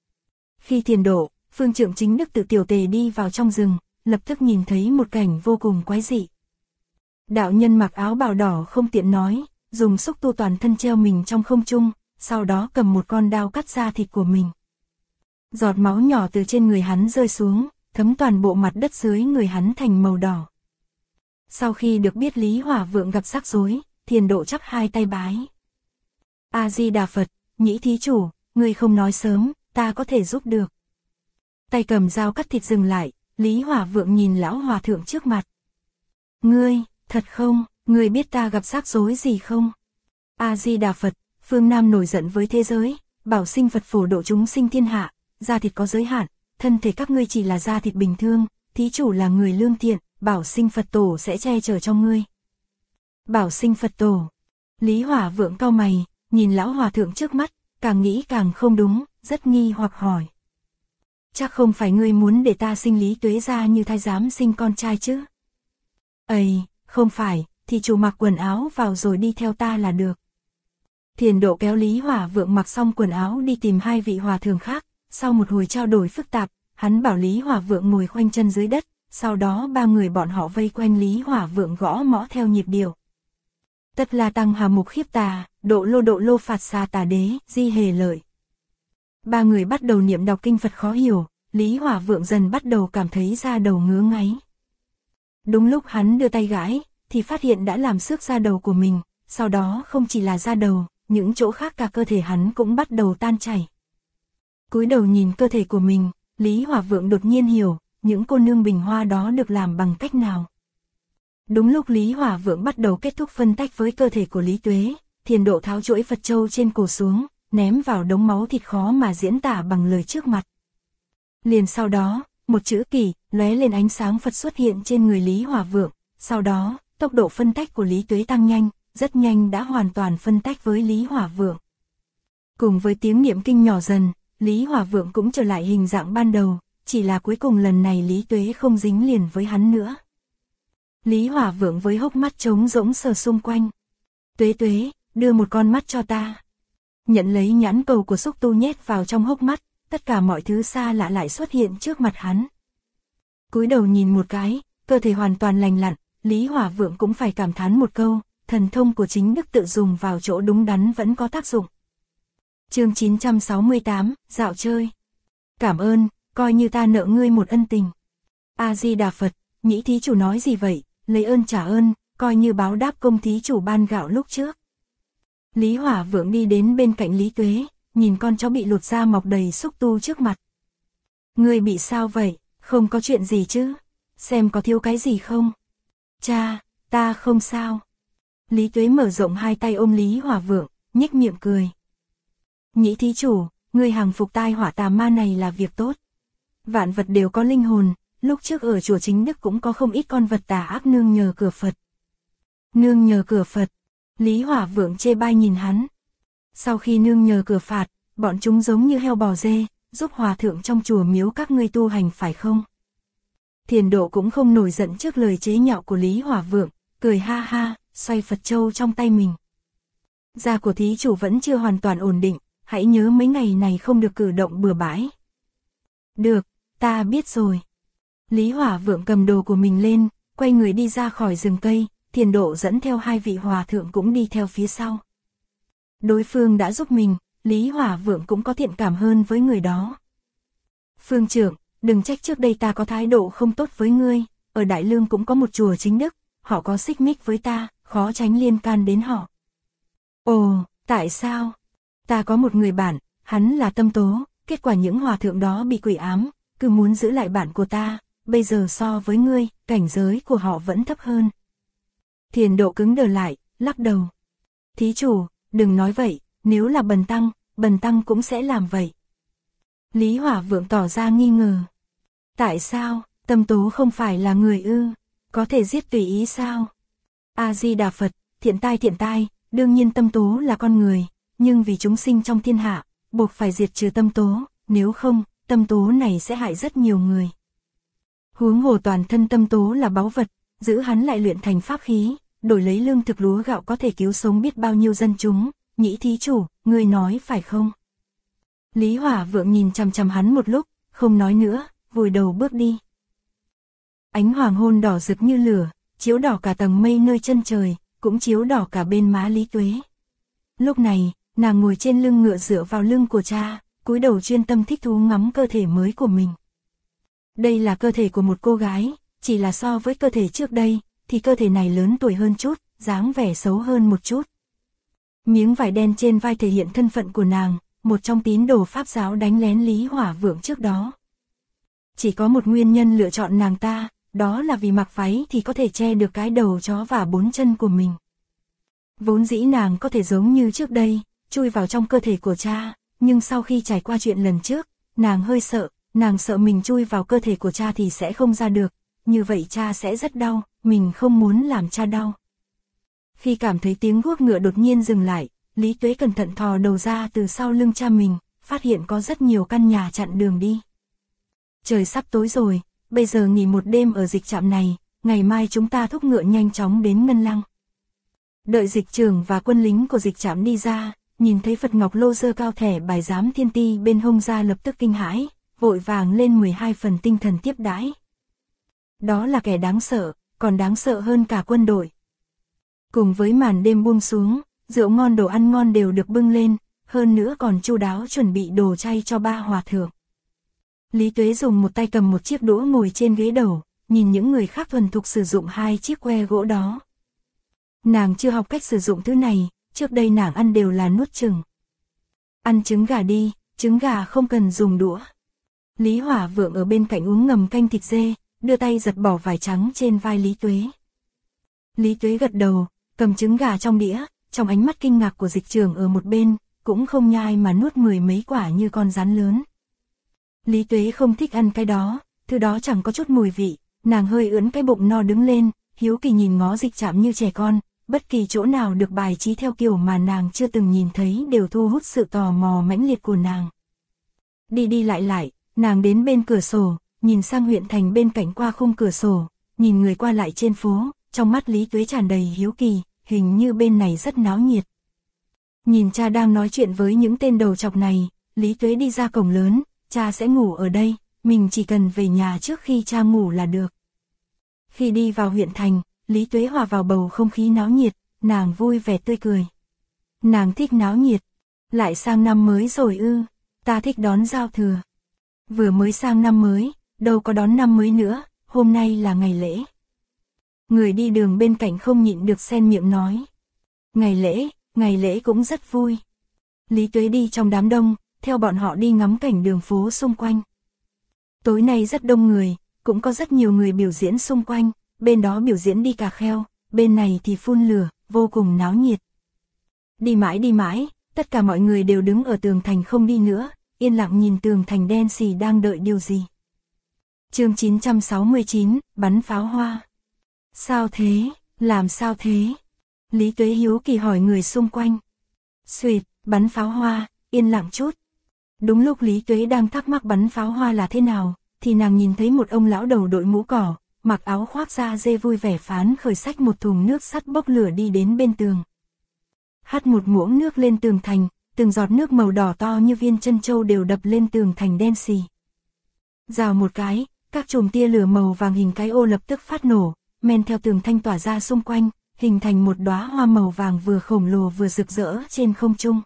Khi thiền độ, Phương Trượng Chính Đức tự tiểu tề đi vào trong rừng, lập tức nhìn thấy một cảnh vô cùng quái dị. Đạo nhân mặc áo bào đỏ không tiện nói, dùng xúc tu toàn thân treo mình trong không trung, sau đó cầm một con đao cắt da thịt của mình. Giọt máu nhỏ từ trên người hắn rơi xuống, thấm toàn bộ mặt đất dưới người hắn thành màu đỏ. Sau khi được biết Lý Hỏa Vượng gặp rắc rối, thiền độ chắp hai tay bái. A-di-đà Phật, Nhĩ thí chủ, ngươi không nói sớm, ta có thể giúp được. Tay cầm dao cắt thịt dừng lại, Lý Hỏa Vượng nhìn lão hòa thượng trước mặt. Ngươi, thật không, ngươi biết ta gặp rắc rối gì không? A-di-đà Phật, phương Nam nổi giận với thế giới, bảo sinh Phật phổ độ chúng sinh thiên hạ, da thịt có giới hạn, thân thể các ngươi chỉ là da thịt bình thường, thí chủ là người lương thiện, bảo sinh Phật tổ sẽ che chở cho ngươi. Bảo sinh Phật tổ. Lý Hỏa Vượng cau mày, nhìn lão hòa thượng trước mắt, càng nghĩ càng không đúng, rất nghi hoặc hỏi. Chắc không phải ngươi muốn để ta sinh Lý Tuế ra như thái giám sinh con trai chứ? Ây, không phải, thì chủ mặc quần áo vào rồi đi theo ta là được. Thiền độ kéo Lý Hỏa Vượng mặc xong quần áo đi tìm hai vị hòa thượng khác, sau một hồi trao đổi phức tạp, hắn bảo Lý Hỏa Vượng ngồi khoanh chân dưới đất, sau đó ba người bọn họ vây quanh Lý Hỏa Vượng gõ mõ theo nhịp điệu. Tất là tăng hà mục khiếp tà, độ lô phạt xa tà đế, di hề lợi. Ba người bắt đầu niệm đọc kinh Phật khó hiểu, Lý Hỏa Vượng dần bắt đầu cảm thấy da đầu ngứa ngáy. Đúng lúc hắn đưa tay gãi, thì phát hiện đã làm xước da đầu của mình, sau đó không chỉ là da đầu, những chỗ khác cả cơ thể hắn cũng bắt đầu tan chảy. Cúi đầu nhìn cơ thể của mình, Lý Hỏa Vượng đột nhiên hiểu, những cô nương bình hoa đó được làm bằng cách nào. Đúng lúc Lý Hỏa Vượng bắt đầu kết thúc phân tách với cơ thể của Lý Tuế, thiền độ tháo chuỗi Phật châu trên cổ xuống, ném vào đống máu thịt khó mà diễn tả bằng lời trước mặt. Liền sau đó, một chữ kỳ, lóe lên ánh sáng Phật xuất hiện trên người Lý Hỏa Vượng, sau đó, tốc độ phân tách của Lý Tuế tăng nhanh, rất nhanh đã hoàn toàn phân tách với Lý Hỏa Vượng. Cùng với tiếng niệm kinh nhỏ dần, Lý Hỏa Vượng cũng trở lại hình dạng ban đầu, chỉ là cuối cùng lần này Lý Tuế không dính liền với hắn nữa. Lý Hỏa Vượng với hốc mắt trống rỗng sờ xung quanh. Tuế, đưa một con mắt cho ta. Nhận lấy nhãn cầu của xúc tu nhét vào trong hốc mắt, tất cả mọi thứ xa lạ lại xuất hiện trước mặt hắn. Cúi đầu nhìn một cái, cơ thể hoàn toàn lành lặn, Lý Hỏa Vượng cũng phải cảm thán một câu, thần thông của chính Đức tự dùng vào chỗ đúng đắn vẫn có tác dụng. Chương 968, dạo chơi. Cảm ơn, coi như ta nợ ngươi một ân tình. A Di Đà Phật, Nhĩ thí chủ nói gì vậy, lấy ơn trả ơn, coi như báo đáp công thí chủ ban gạo lúc trước. Lý Hỏa Vượng đi đến bên cạnh Lý Tuế, nhìn con chó bị lột da mọc đầy xúc tu trước mặt. Ngươi bị sao vậy, không có chuyện gì chứ, xem có thiếu cái gì không. Cha, ta không sao. Lý Tuế mở rộng hai tay ôm Lý Hỏa Vượng, nhếch miệng cười. Nhĩ thí chủ, ngươi hàng phục tai họa tà ma này là việc tốt. Vạn vật đều có linh hồn, lúc trước ở chùa Chính Đức cũng có không ít con vật tà ác nương nhờ cửa Phật. Nương nhờ cửa Phật, Lý Hỏa Vượng chê bai nhìn hắn. Sau khi nương nhờ cửa Phật, bọn chúng giống như heo bò dê, giúp hòa thượng trong chùa miếu các ngươi tu hành phải không? Thiền Độ cũng không nổi giận trước lời chế nhạo của Lý Hỏa Vượng, cười ha ha, xoay Phật châu trong tay mình. Da của thí chủ vẫn chưa hoàn toàn ổn định, hãy nhớ mấy ngày này không được cử động bừa bãi. Được, ta biết rồi. Lý Hỏa Vượng cầm đồ của mình lên, quay người đi ra khỏi rừng cây, Thiền Độ dẫn theo hai vị hòa thượng cũng đi theo phía sau. Đối phương đã giúp mình, Lý Hỏa Vượng cũng có thiện cảm hơn với người đó. Phương trưởng, đừng trách trước đây ta có thái độ không tốt với ngươi, ở Đại Lương cũng có một chùa Chính Đức, họ có xích mích với ta, khó tránh liên can đến họ. Ồ, tại sao? Ta có một người bạn, hắn là Tâm Tố, kết quả những hòa thượng đó bị quỷ ám, cứ muốn giữ lại bạn của ta, bây giờ so với ngươi, cảnh giới của họ vẫn thấp hơn. Thiền Độ cứng đờ lại, lắc đầu. Thí chủ, đừng nói vậy, nếu là Bần Tăng cũng sẽ làm vậy. Lý Hỏa Vượng tỏ ra nghi ngờ. Tại sao, Tâm Tố không phải là người ư, có thể giết tùy ý sao? A Di Đà Phật, thiện tai, đương nhiên Tâm Tố là con người, nhưng vì chúng sinh trong thiên hạ, buộc phải diệt trừ Tâm Tố, nếu không, Tâm Tố này sẽ hại rất nhiều người. Huống hồ toàn thân Tâm Tố là báu vật, giữ hắn lại luyện thành pháp khí, đổi lấy lương thực lúa gạo có thể cứu sống biết bao nhiêu dân chúng, Nhĩ thí chủ, ngươi nói phải không? Lý Hỏa Vượng nhìn chằm chằm hắn một lúc, không nói nữa, vùi đầu bước đi. Ánh hoàng hôn đỏ rực như lửa, chiếu đỏ cả tầng mây nơi chân trời, cũng chiếu đỏ cả bên má Lý Tuế. Lúc này, nàng ngồi trên lưng ngựa dựa vào lưng của cha, cúi đầu chuyên tâm thích thú ngắm cơ thể mới của mình. Đây là cơ thể của một cô gái, chỉ là so với cơ thể trước đây, thì cơ thể này lớn tuổi hơn chút, dáng vẻ xấu hơn một chút. Miếng vải đen trên vai thể hiện thân phận của nàng, một trong tín đồ Pháp giáo đánh lén Lý Hỏa Vượng trước đó. Chỉ có một nguyên nhân lựa chọn nàng ta, đó là vì mặc váy thì có thể che được cái đầu chó và bốn chân của mình. Vốn dĩ nàng có thể giống như trước đây, chui vào trong cơ thể của cha, nhưng sau khi trải qua chuyện lần trước, nàng hơi sợ, nàng sợ mình chui vào cơ thể của cha thì sẽ không ra được, như vậy cha sẽ rất đau, mình không muốn làm cha đau. Khi cảm thấy tiếng guốc ngựa đột nhiên dừng lại, Lý Tuế cẩn thận thò đầu ra từ sau lưng cha mình, phát hiện có rất nhiều căn nhà chặn đường đi. Trời sắp tối rồi, bây giờ nghỉ một đêm ở dịch trạm này, ngày mai chúng ta thúc ngựa nhanh chóng đến Ngân Lăng. Đợi dịch trưởng và quân lính của dịch trạm đi ra, nhìn thấy Phật Ngọc Lô giơ cao thẻ bài giám thiên ti bên hông ra lập tức kinh hãi, vội vàng lên 12 phần tinh thần tiếp đãi. Đó là kẻ đáng sợ, còn đáng sợ hơn cả quân đội. Cùng với màn đêm buông xuống, rượu ngon đồ ăn ngon đều được bưng lên, hơn nữa còn chu đáo chuẩn bị đồ chay cho ba hòa thượng. Lý Tuế dùng một tay cầm một chiếc đũa ngồi trên ghế đầu, nhìn những người khác thuần thục sử dụng hai chiếc que gỗ đó. Nàng chưa học cách sử dụng thứ này, trước đây nàng ăn đều là nuốt chừng. Ăn trứng gà đi, trứng gà không cần dùng đũa. Lý Hỏa Vượng ở bên cạnh uống ngầm canh thịt dê, đưa tay giật bỏ vải trắng trên vai Lý Tuế. Lý Tuế gật đầu, cầm trứng gà trong đĩa, trong ánh mắt kinh ngạc của dịch trưởng ở một bên, cũng không nhai mà nuốt 10 mấy quả như con rắn lớn. Lý Tuế không thích ăn cái đó, thứ đó chẳng có chút mùi vị, nàng hơi ưỡn cái bụng no đứng lên, hiếu kỳ nhìn ngó dịch trạm như trẻ con, bất kỳ chỗ nào được bài trí theo kiểu mà nàng chưa từng nhìn thấy đều thu hút sự tò mò mãnh liệt của nàng. Đi đi lại, nàng đến bên cửa sổ, nhìn sang huyện thành bên cạnh qua khung cửa sổ, nhìn người qua lại trên phố, trong mắt Lý Tuế tràn đầy hiếu kỳ, hình như bên này rất náo nhiệt. Nhìn cha đang nói chuyện với những tên đầu chọc này, Lý Tuế đi ra cổng lớn, cha sẽ ngủ ở đây, mình chỉ cần về nhà trước khi cha ngủ là được. Khi đi vào huyện thành, Lý Tuế hòa vào bầu không khí náo nhiệt, nàng vui vẻ tươi cười. Nàng thích náo nhiệt. Lại sang năm mới rồi ư, ta thích đón giao thừa. Vừa mới sang năm mới, đâu có đón năm mới nữa, hôm nay là ngày lễ. Người đi đường bên cạnh không nhịn được xen miệng nói. Ngày lễ cũng rất vui. Lý Tuế đi trong đám đông, theo bọn họ đi ngắm cảnh đường phố xung quanh. Tối nay rất đông người, cũng có rất nhiều người biểu diễn xung quanh, bên đó biểu diễn đi cà kheo, bên này thì phun lửa, vô cùng náo nhiệt. Đi mãi, tất cả mọi người đều đứng ở tường thành không đi nữa, yên lặng nhìn tường thành đen xì đang đợi điều gì. Chương 969, bắn pháo hoa. Sao thế, làm sao thế? Lý Tuế hiếu kỳ hỏi người xung quanh. Xuỵt, bắn pháo hoa, yên lặng chút. Đúng lúc Lý Tuế đang thắc mắc bắn pháo hoa là thế nào, thì nàng nhìn thấy một ông lão đầu đội mũ cỏ, mặc áo khoác da dê vui vẻ phán khởi xách một thùng nước sắt bốc lửa đi đến bên tường. Hắt một muỗng nước lên tường thành, từng giọt nước màu đỏ to như viên chân châu đều đập lên tường thành đen xì. Rào một cái, các chùm tia lửa màu vàng hình cái ô lập tức phát nổ, men theo tường thanh tỏa ra xung quanh, hình thành một đóa hoa màu vàng vừa khổng lồ vừa rực rỡ trên không trung.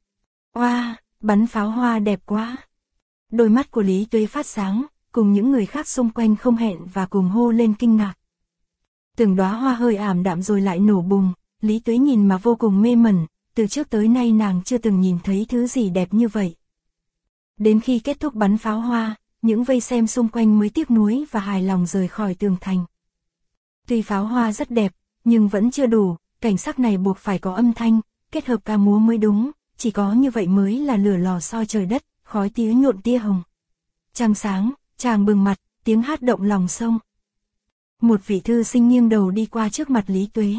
Oa, bắn pháo hoa đẹp quá. Đôi mắt của Lý Tuế phát sáng, cùng những người khác xung quanh không hẹn và cùng hô lên kinh ngạc. Từng đóa hoa hơi ảm đạm rồi lại nổ bùng, Lý Tuế nhìn mà vô cùng mê mẩn, từ trước tới nay nàng chưa từng nhìn thấy thứ gì đẹp như vậy. Đến khi kết thúc bắn pháo hoa, những vây xem xung quanh mới tiếc nuối và hài lòng rời khỏi tường thành. Tuy pháo hoa rất đẹp, nhưng vẫn chưa đủ, cảnh sắc này buộc phải có âm thanh, kết hợp ca múa mới đúng, chỉ có như vậy mới là lửa lò soi trời đất, khói tía nhuộm tia hồng. Trăng sáng, tràng bừng mặt, tiếng hát động lòng sông. Một vị thư sinh nghiêng đầu đi qua trước mặt Lý Tuế.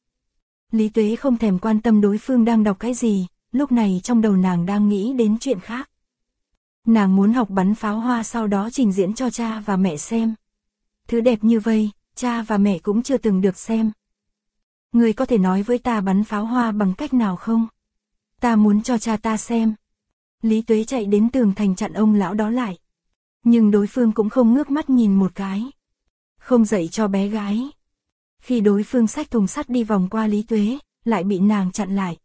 Lý Tuế không thèm quan tâm đối phương đang đọc cái gì, lúc này trong đầu nàng đang nghĩ đến chuyện khác. Nàng muốn học bắn pháo hoa sau đó trình diễn cho cha và mẹ xem. Thứ đẹp như vậy, cha và mẹ cũng chưa từng được xem. Người có thể nói với ta bắn pháo hoa bằng cách nào không? Ta muốn cho cha ta xem. Lý Tuế chạy đến tường thành chặn ông lão đó lại. Nhưng đối phương cũng không ngước mắt nhìn một cái. Không dạy cho bé gái. Khi đối phương xách thùng sắt đi vòng qua Lý Tuế, lại bị nàng chặn lại.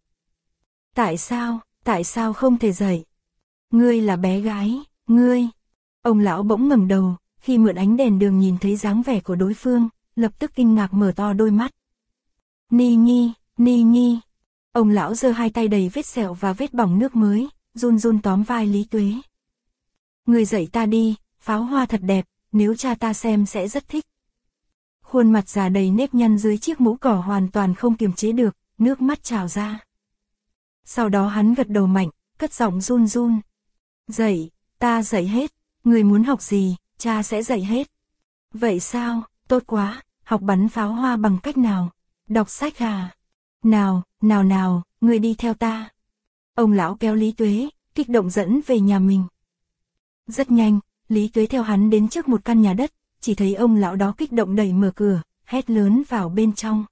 Tại sao không thể dạy? Ngươi là bé gái, ngươi. Ông lão bỗng ngẩng đầu, khi mượn ánh đèn đường nhìn thấy dáng vẻ của đối phương, lập tức kinh ngạc mở to đôi mắt. Ni Nhi. Ông lão giơ hai tay đầy vết sẹo và vết bỏng nước mới, run run tóm vai Lý Tuế. Ngươi dạy ta đi, pháo hoa thật đẹp, nếu cha ta xem sẽ rất thích. Khuôn mặt già đầy nếp nhăn dưới chiếc mũ cỏ hoàn toàn không kiềm chế được, nước mắt trào ra. Sau đó hắn gật đầu mạnh, cất giọng run run. Dạy, ta dạy hết, người muốn học gì, cha sẽ dạy hết. Vậy sao, tốt quá, học bắn pháo hoa bằng cách nào? Đọc sách à? Nào, người đi theo ta. Ông lão kéo Lý Tuế, kích động dẫn về nhà mình. Rất nhanh, Lý Tuế theo hắn đến trước một căn nhà đất, chỉ thấy ông lão đó kích động đẩy mở cửa, hét lớn vào bên trong.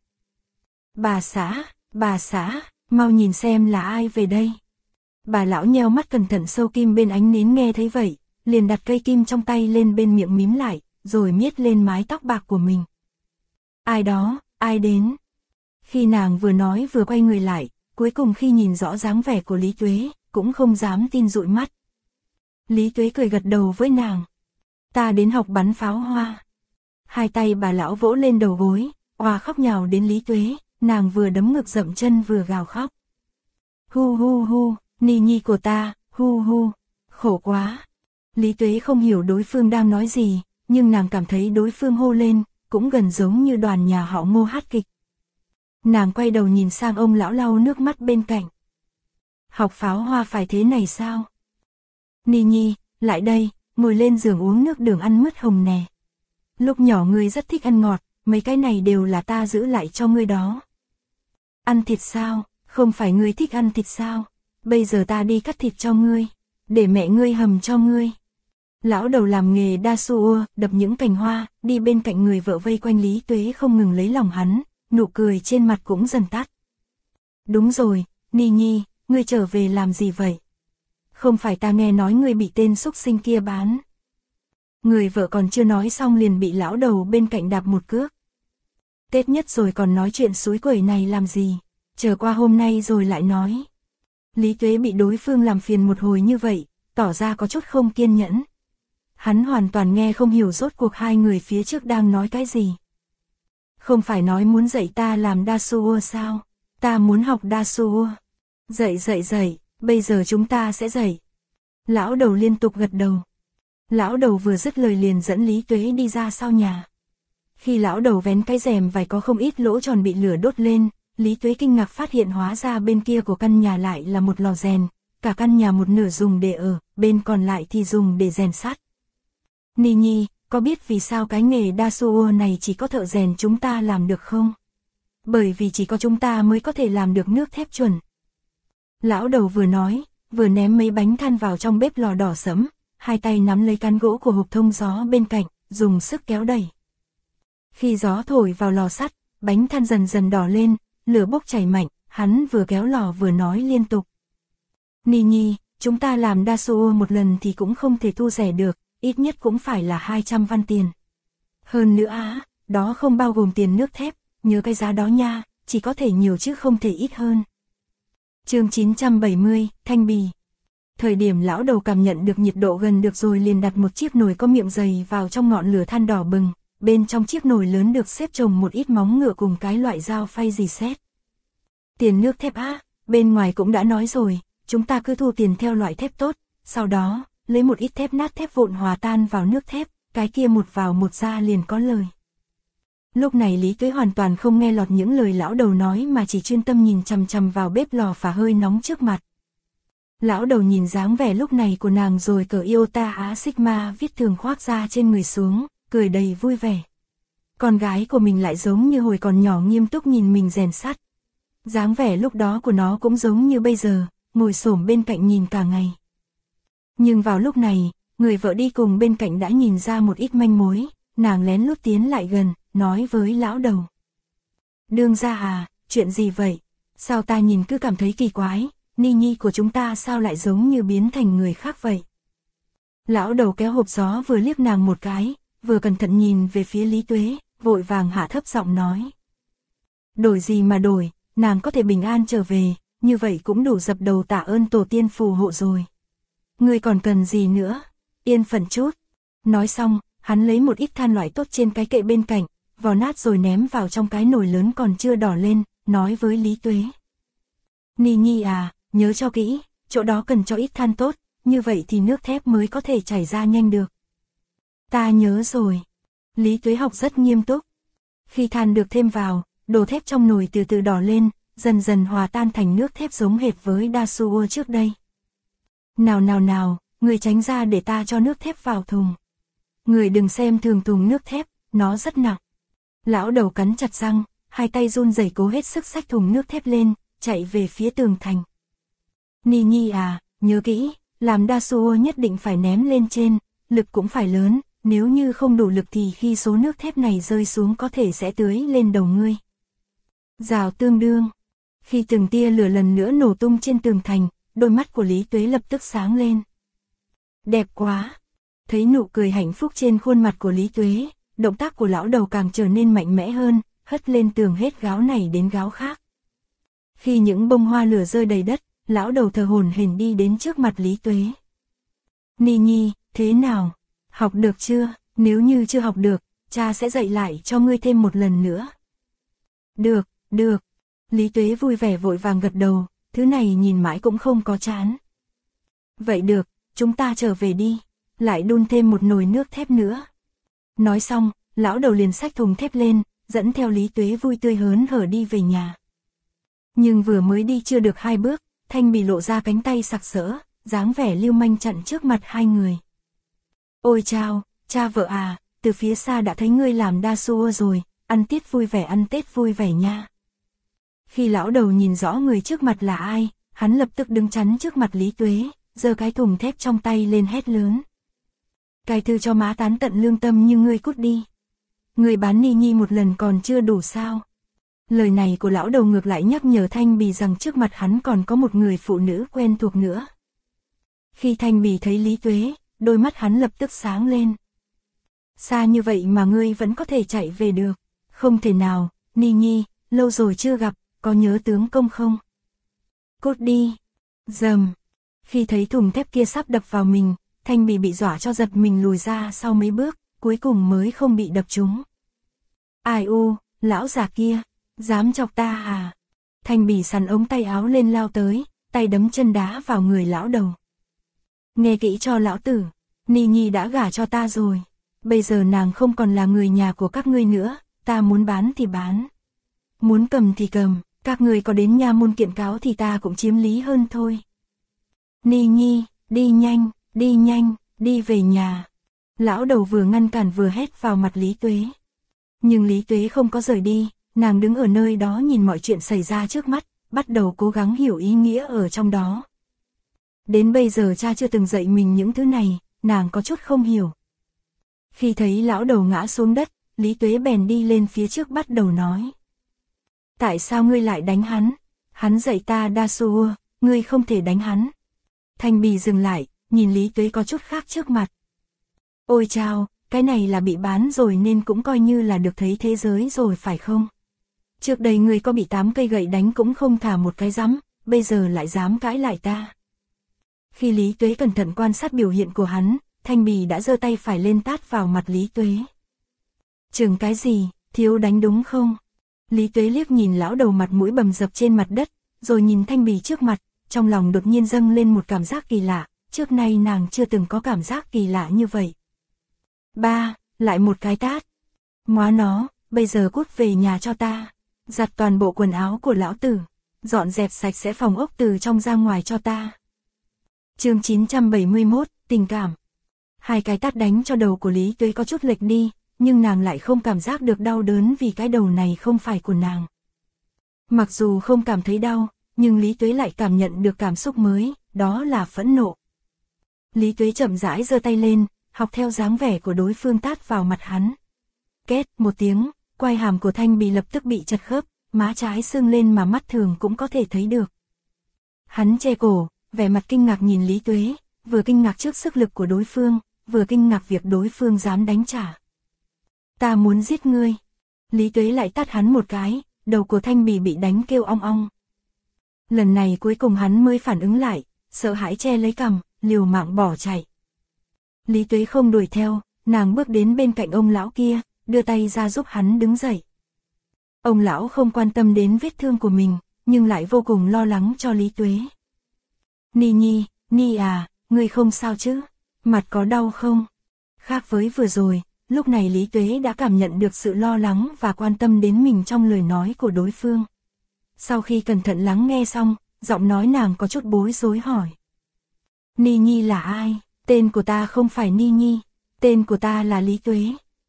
Bà xã, mau nhìn xem là ai về đây. Bà lão nheo mắt cẩn thận sâu kim bên ánh nến nghe thấy vậy, liền đặt cây kim trong tay lên bên miệng mím lại, rồi miết lên mái tóc bạc của mình. Ai đó, ai đến? Khi nàng vừa nói vừa quay người lại, cuối cùng khi nhìn rõ dáng vẻ của Lý Tuế, cũng không dám tin dụi mắt. Lý Tuế cười gật đầu với nàng. Ta đến học bắn pháo hoa. Hai tay bà lão vỗ lên đầu gối, oà khóc nhào đến Lý Tuế, nàng vừa đấm ngực dậm chân vừa gào khóc. Hu, Ni Nhi của ta, hu, khổ quá. Lý Tuế không hiểu đối phương đang nói gì, nhưng nàng cảm thấy đối phương hô lên, cũng gần giống như đoàn nhà họ Ngô hát kịch. Nàng quay đầu nhìn sang ông lão lau nước mắt bên cạnh. Học pháo hoa phải thế này sao? Ni Nhi, lại đây, ngồi lên giường uống nước đường ăn mứt hồng nè. Lúc nhỏ ngươi rất thích ăn ngọt, mấy cái này đều là ta giữ lại cho ngươi đó. Ăn thịt sao? Không phải ngươi thích ăn thịt sao? Bây giờ ta đi cắt thịt cho ngươi, để mẹ ngươi hầm cho ngươi. Lão đầu làm nghề đa su đập những cành hoa, đi bên cạnh người vợ vây quanh Lý Tuế không ngừng lấy lòng hắn, nụ cười trên mặt cũng dần tắt. Đúng rồi, Ni Nhi, ngươi trở về làm gì vậy? Không phải ta nghe nói ngươi bị tên xúc sinh kia bán. Người vợ còn chưa nói xong liền bị lão đầu bên cạnh đạp một cước. Tết nhất rồi còn nói chuyện xúi quẩy này làm gì, chờ qua hôm nay rồi lại nói. Lý Tuế bị đối phương làm phiền một hồi như vậy, tỏ ra có chút không kiên nhẫn. Hắn hoàn toàn nghe không hiểu rốt cuộc hai người phía trước đang nói cái gì. Không phải nói muốn dạy ta làm Dasuo sao? Ta muốn học Dasuo. Dạy, bây giờ chúng ta sẽ dạy. Lão đầu liên tục gật đầu. Lão đầu vừa dứt lời liền dẫn Lý Tuế đi ra sau nhà. Khi lão đầu vén cái rèm vải có không ít lỗ tròn bị lửa đốt lên, Lý Tuế kinh ngạc phát hiện hóa ra bên kia của căn nhà lại là một lò rèn, cả căn nhà một nửa dùng để ở, bên còn lại thì dùng để rèn sắt. Ni Nhi, có biết vì sao cái nghề Dasuo này chỉ có thợ rèn chúng ta làm được không? Bởi vì chỉ có chúng ta mới có thể làm được nước thép chuẩn. Lão đầu vừa nói, vừa ném mấy bánh than vào trong bếp lò đỏ sẫm, hai tay nắm lấy cán gỗ của hộp thông gió bên cạnh, dùng sức kéo đẩy. Khi gió thổi vào lò sắt, bánh than dần dần đỏ lên, lửa bốc chảy mạnh, hắn vừa kéo lò vừa nói liên tục. Ni Nhi, chúng ta làm Dasuo một lần thì cũng không thể thu rẻ được, ít nhất cũng phải là 200 văn tiền. Hơn nữa đó không bao gồm tiền nước thép, nhớ cái giá đó nha, chỉ có thể nhiều chứ không thể ít hơn. Chương 970, Thanh Bì. Thời điểm lão đầu cảm nhận được nhiệt độ gần được rồi liền đặt một chiếc nồi có miệng dày vào trong ngọn lửa than đỏ bừng, bên trong chiếc nồi lớn được xếp chồng một ít móng ngựa cùng cái loại dao phay dì xét. Tiền nước thép bên ngoài cũng đã nói rồi, chúng ta cứ thu tiền theo loại thép tốt, sau đó, lấy một ít thép nát thép vụn hòa tan vào nước thép, cái kia một vào một ra liền có lời. Lúc này Lý Tuế hoàn toàn không nghe lọt những lời lão đầu nói mà chỉ chuyên tâm nhìn chằm chằm vào bếp lò phả hơi nóng trước mặt. Lão đầu nhìn dáng vẻ lúc này của nàng rồi cởi Iota Á Sigma viết thường khoác ra trên người xuống, cười đầy vui vẻ. Con gái của mình lại giống như hồi còn nhỏ nghiêm túc nhìn mình rèn sắt. Dáng vẻ lúc đó của nó cũng giống như bây giờ, ngồi xổm bên cạnh nhìn cả ngày. Nhưng vào lúc này, người vợ đi cùng bên cạnh đã nhìn ra một ít manh mối, nàng lén lút tiến lại gần, nói với lão đầu. Đương gia chuyện gì vậy? Sao ta nhìn cứ cảm thấy kỳ quái, Ni Nhi của chúng ta sao lại giống như biến thành người khác vậy? Lão đầu kéo hộp gió vừa liếc nàng một cái, vừa cẩn thận nhìn về phía Lý Tuế, vội vàng hạ thấp giọng nói. Đổi gì mà đổi, nàng có thể bình an trở về, như vậy cũng đủ dập đầu tạ ơn tổ tiên phù hộ rồi. Ngươi còn cần gì nữa? Yên phận chút. Nói xong, hắn lấy một ít than loại tốt trên cái kệ bên cạnh, vò nát rồi ném vào trong cái nồi lớn còn chưa đỏ lên, nói với Lý Tuế. Ni Nhi nhớ cho kỹ, chỗ đó cần cho ít than tốt, như vậy thì nước thép mới có thể chảy ra nhanh được. Ta nhớ rồi. Lý Tuế học rất nghiêm túc. Khi than được thêm vào, đồ thép trong nồi từ từ đỏ lên, dần dần hòa tan thành nước thép giống hệt với Dasuo trước đây. Nào, người tránh ra để ta cho nước thép vào thùng. Người đừng xem thường thùng nước thép, nó rất nặng. Lão đầu cắn chặt răng, hai tay run rẩy cố hết sức xách thùng nước thép lên, chạy về phía tường thành. Ni Nhi nhớ kỹ, làm Dasuo nhất định phải ném lên trên, lực cũng phải lớn, nếu như không đủ lực thì khi số nước thép này rơi xuống có thể sẽ tưới lên đầu ngươi. Rào tương đương. Khi từng tia lửa lần nữa nổ tung trên tường thành, đôi mắt của Lý Tuế lập tức sáng lên. Đẹp quá. Thấy nụ cười hạnh phúc trên khuôn mặt của Lý Tuế, động tác của lão đầu càng trở nên mạnh mẽ hơn, hất lên tường hết gáo này đến gáo khác. Khi những bông hoa lửa rơi đầy đất, lão đầu thờ hổn hển đi đến trước mặt Lý Tuế. Ni Nhi, thế nào? Học được chưa? Nếu như chưa học được, cha sẽ dạy lại cho ngươi thêm một lần nữa. Được. Lý Tuế vui vẻ vội vàng gật đầu, thứ này nhìn mãi cũng không có chán. Vậy được, chúng ta trở về đi, lại đun thêm một nồi nước thép nữa. Nói xong, lão đầu liền xách thùng thép lên, dẫn theo Lý Tuế vui tươi hớn hở đi về nhà. Nhưng vừa mới đi chưa được 2 bước, Thanh Bì lộ ra cánh tay sặc sỡ, dáng vẻ lưu manh chặn trước mặt hai người. Ôi chao, cha vợ từ phía xa đã thấy ngươi làm Dasuo rồi, ăn Tết vui vẻ nha. Khi lão đầu nhìn rõ người trước mặt là ai, hắn lập tức đứng chắn trước mặt Lý Tuế, giơ cái thùng thép trong tay lên hét lớn. Cái thư cho má tán tận lương tâm như ngươi cút đi. Ngươi bán Ni Nhi một lần còn chưa đủ sao? Lời này của lão đầu ngược lại nhắc nhở Thanh Bì rằng trước mặt hắn còn có một người phụ nữ quen thuộc nữa. Khi Thanh Bì thấy Lý Tuế, đôi mắt hắn lập tức sáng lên. Xa như vậy mà ngươi vẫn có thể chạy về được. Không thể nào, Ni Nhi, lâu rồi chưa gặp, có nhớ tướng công không? Cút đi. Rầm. Khi thấy thùng thép kia sắp đập vào mình, Thanh Bì bị dọa cho giật mình lùi ra sau mấy bước, cuối cùng mới không bị đập trúng. Ai u, lão già kia, dám chọc ta à? Thanh Bì sắn ống tay áo lên lao tới, tay đấm chân đá vào người lão đầu. Nghe kỹ cho lão tử, Ni Nhi đã gả cho ta rồi. Bây giờ nàng không còn là người nhà của các ngươi nữa, ta muốn bán thì bán. Muốn cầm thì cầm, các ngươi có đến nha môn kiện cáo thì ta cũng chiếm lý hơn thôi. Ni Nhi, đi nhanh, đi về nhà. Lão đầu vừa ngăn cản vừa hét vào mặt Lý Tuế. Nhưng Lý Tuế không có rời đi, nàng đứng ở nơi đó nhìn mọi chuyện xảy ra trước mắt, bắt đầu cố gắng hiểu ý nghĩa ở trong đó. Đến bây giờ cha chưa từng dạy mình những thứ này, nàng có chút không hiểu. Khi thấy lão đầu ngã xuống đất, Lý Tuế bèn đi lên phía trước bắt đầu nói. Tại sao ngươi lại đánh hắn? Hắn dạy ta đa xua, ngươi không thể đánh hắn. Thanh Bì dừng lại, nhìn Lý Tuế có chút khác trước mặt. Ôi chao, cái này là bị bán rồi nên cũng coi như là được thấy thế giới rồi phải không? Trước đây ngươi có bị 8 cây gậy đánh cũng không thả một cái rắm, bây giờ lại dám cãi lại ta. Khi Lý Tuế cẩn thận quan sát biểu hiện của hắn, Thanh Bì đã giơ tay phải lên tát vào mặt Lý Tuế. Chừng cái gì, thiếu đánh đúng không? Lý Tuế liếc nhìn lão đầu mặt mũi bầm dập trên mặt đất, rồi nhìn Thanh Bì trước mặt, trong lòng đột nhiên dâng lên một cảm giác kỳ lạ, trước nay nàng chưa từng có cảm giác kỳ lạ như vậy. Ba, lại một cái tát. Móa nó, bây giờ cút về nhà cho ta, giặt toàn bộ quần áo của lão tử, dọn dẹp sạch sẽ phòng ốc từ trong ra ngoài cho ta. Chương 971, tình cảm. Hai cái tát đánh cho đầu của Lý Tuế có chút lệch đi, nhưng nàng lại không cảm giác được đau đớn vì cái đầu này không phải của nàng. Mặc dù không cảm thấy đau, nhưng Lý Tuế lại cảm nhận được cảm xúc mới, đó là phẫn nộ. Lý Tuế chậm rãi giơ tay lên, học theo dáng vẻ của đối phương tát vào mặt hắn. Két một tiếng, quai hàm của Thanh Bì lập tức bị chật khớp, má trái sưng lên mà mắt thường cũng có thể thấy được. Hắn che cổ, vẻ mặt kinh ngạc nhìn Lý Tuế, vừa kinh ngạc trước sức lực của đối phương, vừa kinh ngạc việc đối phương dám đánh trả. Ta muốn giết ngươi. Lý Tuế lại tát hắn một cái, đầu của Thanh Bì bị đánh kêu ong ong. Lần này cuối cùng hắn mới phản ứng lại, sợ hãi che lấy cằm, liều mạng bỏ chạy. Lý Tuế không đuổi theo, nàng bước đến bên cạnh ông lão kia, đưa tay ra giúp hắn đứng dậy. Ông lão không quan tâm đến vết thương của mình, nhưng lại vô cùng lo lắng cho Lý Tuế. Ni Nhi, Ni à, ngươi không sao chứ? Mặt có đau không? Khác với vừa rồi, lúc này Lý Tuế đã cảm nhận được sự lo lắng và quan tâm đến mình trong lời nói của đối phương. Sau khi cẩn thận lắng nghe xong, giọng nói nàng có chút bối rối hỏi. Ni Nhi là ai? Tên của ta không phải Ni Nhi, tên của ta là Lý Tuế.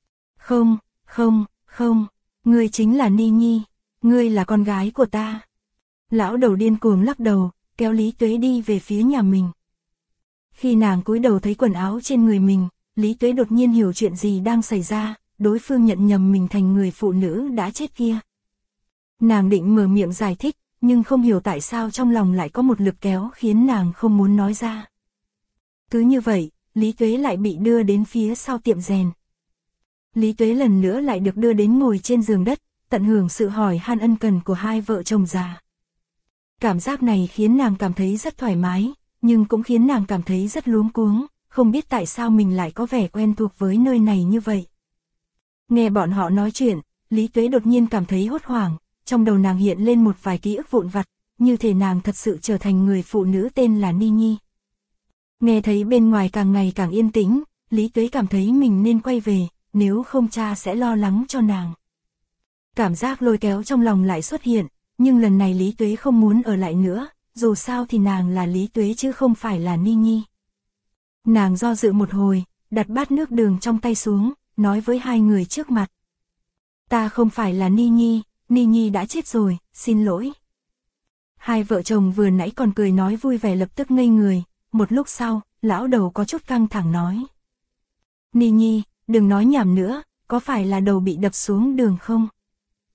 Không, ngươi chính là Ni Nhi, ngươi là con gái của ta. Lão đầu điên cuồng lắc đầu, kéo Lý Tuế đi về phía nhà mình. Khi nàng cúi đầu thấy quần áo trên người mình, Lý Tuế đột nhiên hiểu chuyện gì đang xảy ra, đối phương nhận nhầm mình thành người phụ nữ đã chết kia. Nàng định mở miệng giải thích, nhưng không hiểu tại sao trong lòng lại có một lực kéo khiến nàng không muốn nói ra. Cứ như vậy, Lý Tuế lại bị đưa đến phía sau tiệm rèn. Lý Tuế lần nữa lại được đưa đến ngồi trên giường đất, tận hưởng sự hỏi han ân cần của hai vợ chồng già. Cảm giác này khiến nàng cảm thấy rất thoải mái, nhưng cũng khiến nàng cảm thấy rất luống cuống, không biết tại sao mình lại có vẻ quen thuộc với nơi này như vậy. Nghe bọn họ nói chuyện, Lý Tuế đột nhiên cảm thấy hốt hoảng, trong đầu nàng hiện lên một vài ký ức vụn vặt, như thể nàng thật sự trở thành người phụ nữ tên là Ni Nhi. Nghe thấy bên ngoài càng ngày càng yên tĩnh, Lý Tuế cảm thấy mình nên quay về, nếu không cha sẽ lo lắng cho nàng. Cảm giác lôi kéo trong lòng lại xuất hiện, nhưng lần này Lý Tuế không muốn ở lại nữa, dù sao thì nàng là Lý Tuế chứ không phải là Ni Nhi. Nàng do dự một hồi, đặt bát nước đường trong tay xuống, nói với hai người trước mặt. Ta không phải là Ni Nhi, Ni Nhi đã chết rồi, xin lỗi. Hai vợ chồng vừa nãy còn cười nói vui vẻ lập tức ngây người, một lúc sau, lão đầu có chút căng thẳng nói. Ni Nhi, đừng nói nhảm nữa, có phải là đầu bị đập xuống đường không?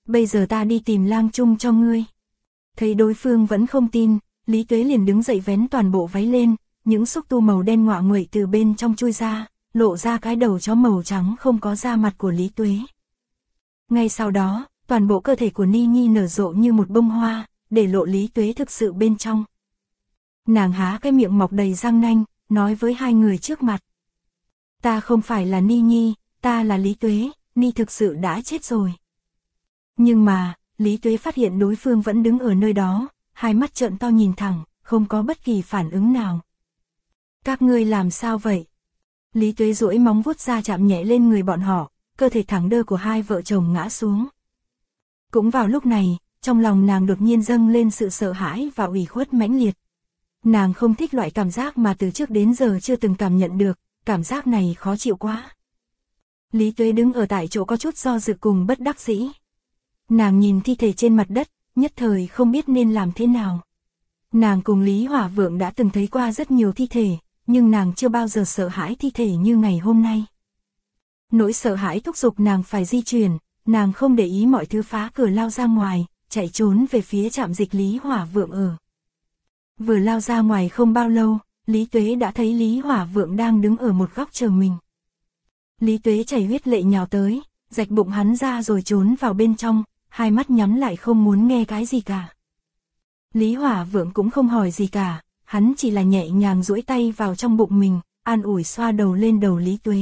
Bây giờ ta đi tìm Lang Trung cho ngươi. Thấy đối phương vẫn không tin, Lý Tuế liền đứng dậy vén toàn bộ váy lên, những xúc tu màu đen ngoạ nguậy từ bên trong chui ra, lộ ra cái đầu chó màu trắng không có da mặt của Lý Tuế. Ngay sau đó, toàn bộ cơ thể của Ni Nhi nở rộ như một bông hoa, để lộ Lý Tuế thực sự bên trong. Nàng há cái miệng mọc đầy răng nanh, nói với hai người trước mặt. Ta không phải là Ni Nhi, ta là Lý Tuế, Ni thực sự đã chết rồi. Nhưng mà, Lý Tuế phát hiện đối phương vẫn đứng ở nơi đó, hai mắt trợn to nhìn thẳng, không có bất kỳ phản ứng nào. Các ngươi làm sao vậy? Lý Tuế duỗi móng vuốt ra chạm nhẹ lên người bọn họ, cơ thể thẳng đơ của hai vợ chồng ngã xuống. Cũng vào lúc này, trong lòng nàng đột nhiên dâng lên sự sợ hãi và ủy khuất mãnh liệt. Nàng không thích loại cảm giác mà từ trước đến giờ chưa từng cảm nhận được, cảm giác này khó chịu quá. Lý Tuế đứng ở tại chỗ có chút do dự cùng bất đắc dĩ. Nàng nhìn thi thể trên mặt đất, nhất thời không biết nên làm thế nào. Nàng cùng Lý Hỏa Vượng đã từng thấy qua rất nhiều thi thể, nhưng nàng chưa bao giờ sợ hãi thi thể như ngày hôm nay. Nỗi sợ hãi thúc giục nàng phải di chuyển, nàng không để ý mọi thứ phá cửa lao ra ngoài, chạy trốn về phía trạm dịch Lý Hỏa Vượng ở. Vừa lao ra ngoài không bao lâu, Lý Tuế đã thấy Lý Hỏa Vượng đang đứng ở một góc chờ mình. Lý Tuế chảy huyết lệ nhào tới, rạch bụng hắn ra rồi trốn vào bên trong, hai mắt nhắm lại không muốn nghe cái gì cả. Lý Hỏa Vượng cũng không hỏi gì cả, hắn chỉ là nhẹ nhàng duỗi tay vào trong bụng mình, an ủi xoa đầu lên đầu Lý Tuế.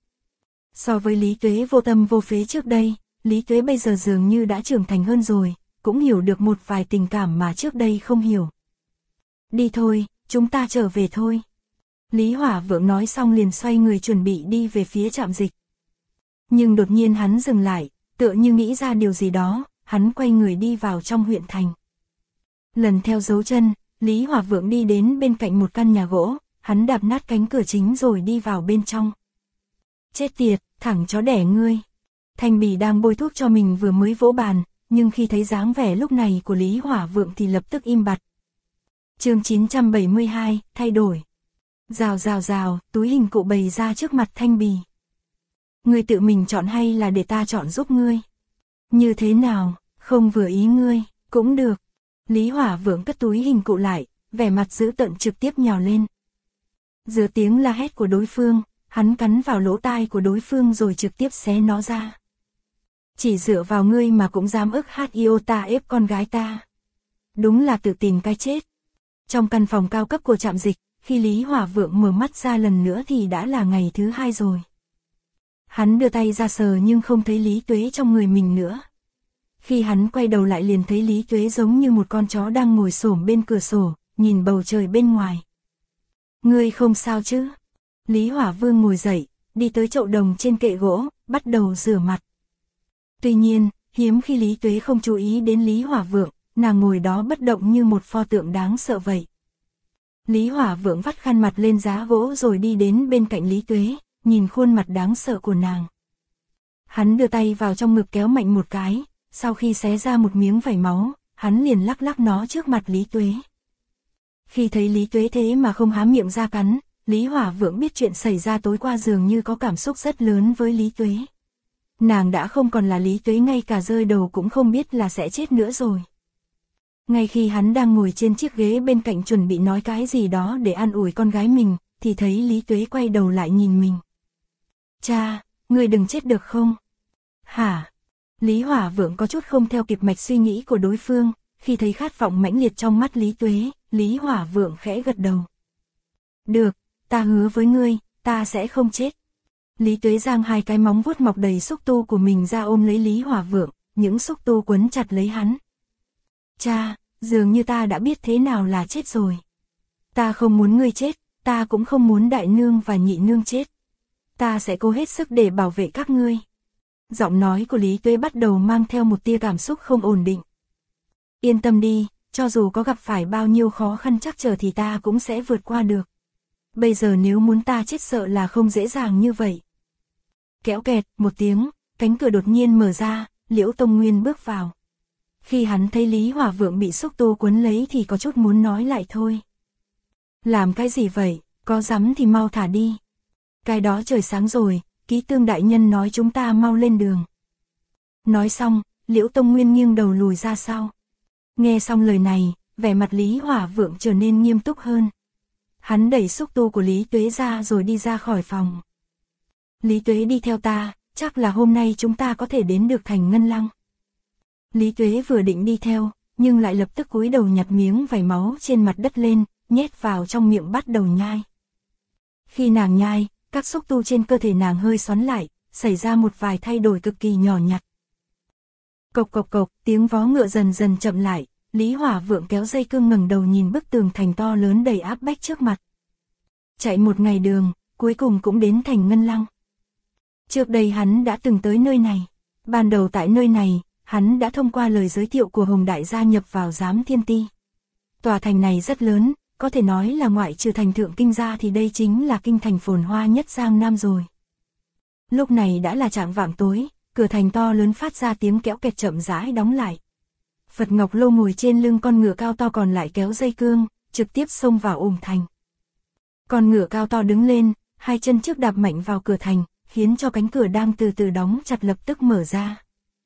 So với Lý Tuế vô tâm vô phế trước đây, Lý Tuế bây giờ dường như đã trưởng thành hơn rồi, cũng hiểu được một vài tình cảm mà trước đây không hiểu. Đi thôi, chúng ta trở về thôi. Lý Hỏa Vượng nói xong liền xoay người chuẩn bị đi về phía trạm dịch. Nhưng đột nhiên hắn dừng lại, tựa như nghĩ ra điều gì đó, hắn quay người đi vào trong huyện thành. Lần theo dấu chân, Lý Hỏa Vượng đi đến bên cạnh một căn nhà gỗ, hắn đạp nát cánh cửa chính rồi đi vào bên trong. Chết tiệt, thẳng chó đẻ ngươi. Thanh Bì đang bôi thuốc cho mình vừa mới vỗ bàn, nhưng khi thấy dáng vẻ lúc này của Lý Hỏa Vượng thì lập tức im bặt. Chương 972, thay đổi. Rào rào rào, túi hình cụ bày ra trước mặt Thanh Bì. Ngươi tự mình chọn hay là để ta chọn giúp ngươi? Như thế nào, không vừa ý ngươi, cũng được. Lý Hỏa Vượng cất túi hình cụ lại, vẻ mặt dữ tợn trực tiếp nhào lên. Giữa tiếng la hét của đối phương, hắn cắn vào lỗ tai của đối phương rồi trực tiếp xé nó ra. Chỉ dựa vào ngươi mà cũng dám ức hát iota ép con gái ta. Đúng là tự tìm cái chết. Trong căn phòng cao cấp của trạm dịch, khi Lý Hỏa Vượng mở mắt ra lần nữa thì đã là ngày thứ 2 rồi. Hắn đưa tay ra sờ nhưng không thấy Lý Tuế trong người mình nữa. Khi hắn quay đầu lại liền thấy Lý Tuế giống như một con chó đang ngồi xổm bên cửa sổ, nhìn bầu trời bên ngoài. Ngươi không sao chứ? Lý Hỏa Vương ngồi dậy, đi tới chậu đồng trên kệ gỗ, bắt đầu rửa mặt. Tuy nhiên, hiếm khi Lý Tuế không chú ý đến Lý Hỏa Vượng, nàng ngồi đó bất động như một pho tượng đáng sợ vậy. Lý Hỏa Vượng vắt khăn mặt lên giá gỗ rồi đi đến bên cạnh Lý Tuế, nhìn khuôn mặt đáng sợ của nàng. Hắn đưa tay vào trong ngực kéo mạnh một cái, sau khi xé ra một miếng vảy máu, hắn liền lắc lắc nó trước mặt Lý Tuế. Khi thấy Lý Tuế thế mà không há miệng ra cắn, Lý Hỏa Vượng biết chuyện xảy ra tối qua dường như có cảm xúc rất lớn với Lý Tuế. Nàng đã không còn là Lý Tuế, ngay cả rơi đầu cũng không biết là sẽ chết nữa rồi. Ngay khi hắn đang ngồi trên chiếc ghế bên cạnh chuẩn bị nói cái gì đó để an ủi con gái mình, thì thấy Lý Tuế quay đầu lại nhìn mình. Cha, ngươi đừng chết được không? Hả? Lý Hỏa Vượng có chút không theo kịp mạch suy nghĩ của đối phương, khi thấy khát vọng mãnh liệt trong mắt Lý Tuế, Lý Hỏa Vượng khẽ gật đầu. Được, ta hứa với ngươi, ta sẽ không chết. Lý Tuế giang hai cái móng vuốt mọc đầy xúc tu của mình ra ôm lấy Lý Hỏa Vượng, những xúc tu quấn chặt lấy hắn. Cha, dường như ta đã biết thế nào là chết rồi. Ta không muốn ngươi chết, ta cũng không muốn đại nương và nhị nương chết. Ta sẽ cố hết sức để bảo vệ các ngươi. Giọng nói của Lý Tuế bắt đầu mang theo một tia cảm xúc không ổn định. Yên tâm đi, cho dù có gặp phải bao nhiêu khó khăn trắc trở thì ta cũng sẽ vượt qua được. Bây giờ nếu muốn ta chết sợ là không dễ dàng như vậy. Kéo kẹt, một tiếng, cánh cửa đột nhiên mở ra, Liễu Tông Nguyên bước vào. Khi hắn thấy Lý Hỏa Vượng bị xúc tu quấn lấy thì có chút muốn nói lại thôi. Làm cái gì vậy, có dám thì mau thả đi. Cái đó trời sáng rồi, Ký Tương đại nhân nói chúng ta mau lên đường. Nói xong, Liễu Tông Nguyên nghiêng đầu lùi ra sau. Nghe xong lời này, vẻ mặt Lý Hỏa Vượng trở nên nghiêm túc hơn. Hắn đẩy xúc tu của Lý Tuế ra rồi đi ra khỏi phòng. Lý Tuế đi theo ta, chắc là hôm nay chúng ta có thể đến được thành Ngân Lăng. Lý Tuế vừa định đi theo, nhưng lại lập tức cúi đầu nhặt miếng vảy máu trên mặt đất lên, nhét vào trong miệng bắt đầu nhai. Khi nàng nhai, các xúc tu trên cơ thể nàng hơi xoắn lại, xảy ra một vài thay đổi cực kỳ nhỏ nhặt. Cộc cộc cộc, tiếng vó ngựa dần dần chậm lại, Lý Hỏa Vượng kéo dây cương ngẩng đầu nhìn bức tường thành to lớn đầy áp bách trước mặt. Chạy một ngày đường, cuối cùng cũng đến thành Ngân Lăng. Trước đây hắn đã từng tới nơi này. Ban đầu tại nơi này, hắn đã thông qua lời giới thiệu của Hồng Đại gia nhập vào Giám Thiên Ti. Tòa thành này rất lớn, có thể nói là ngoại trừ thành Thượng Kinh ra thì đây chính là kinh thành phồn hoa nhất Giang Nam rồi. Lúc này đã là chạng vạng tối, cửa thành to lớn phát ra tiếng kéo kẹt chậm rãi đóng lại. Phật Ngọc Lô ngồi trên lưng con ngựa cao to còn lại kéo dây cương, trực tiếp xông vào ồm thành. Con ngựa cao to đứng lên, hai chân trước đạp mạnh vào cửa thành, khiến cho cánh cửa đang từ từ đóng chặt lập tức mở ra.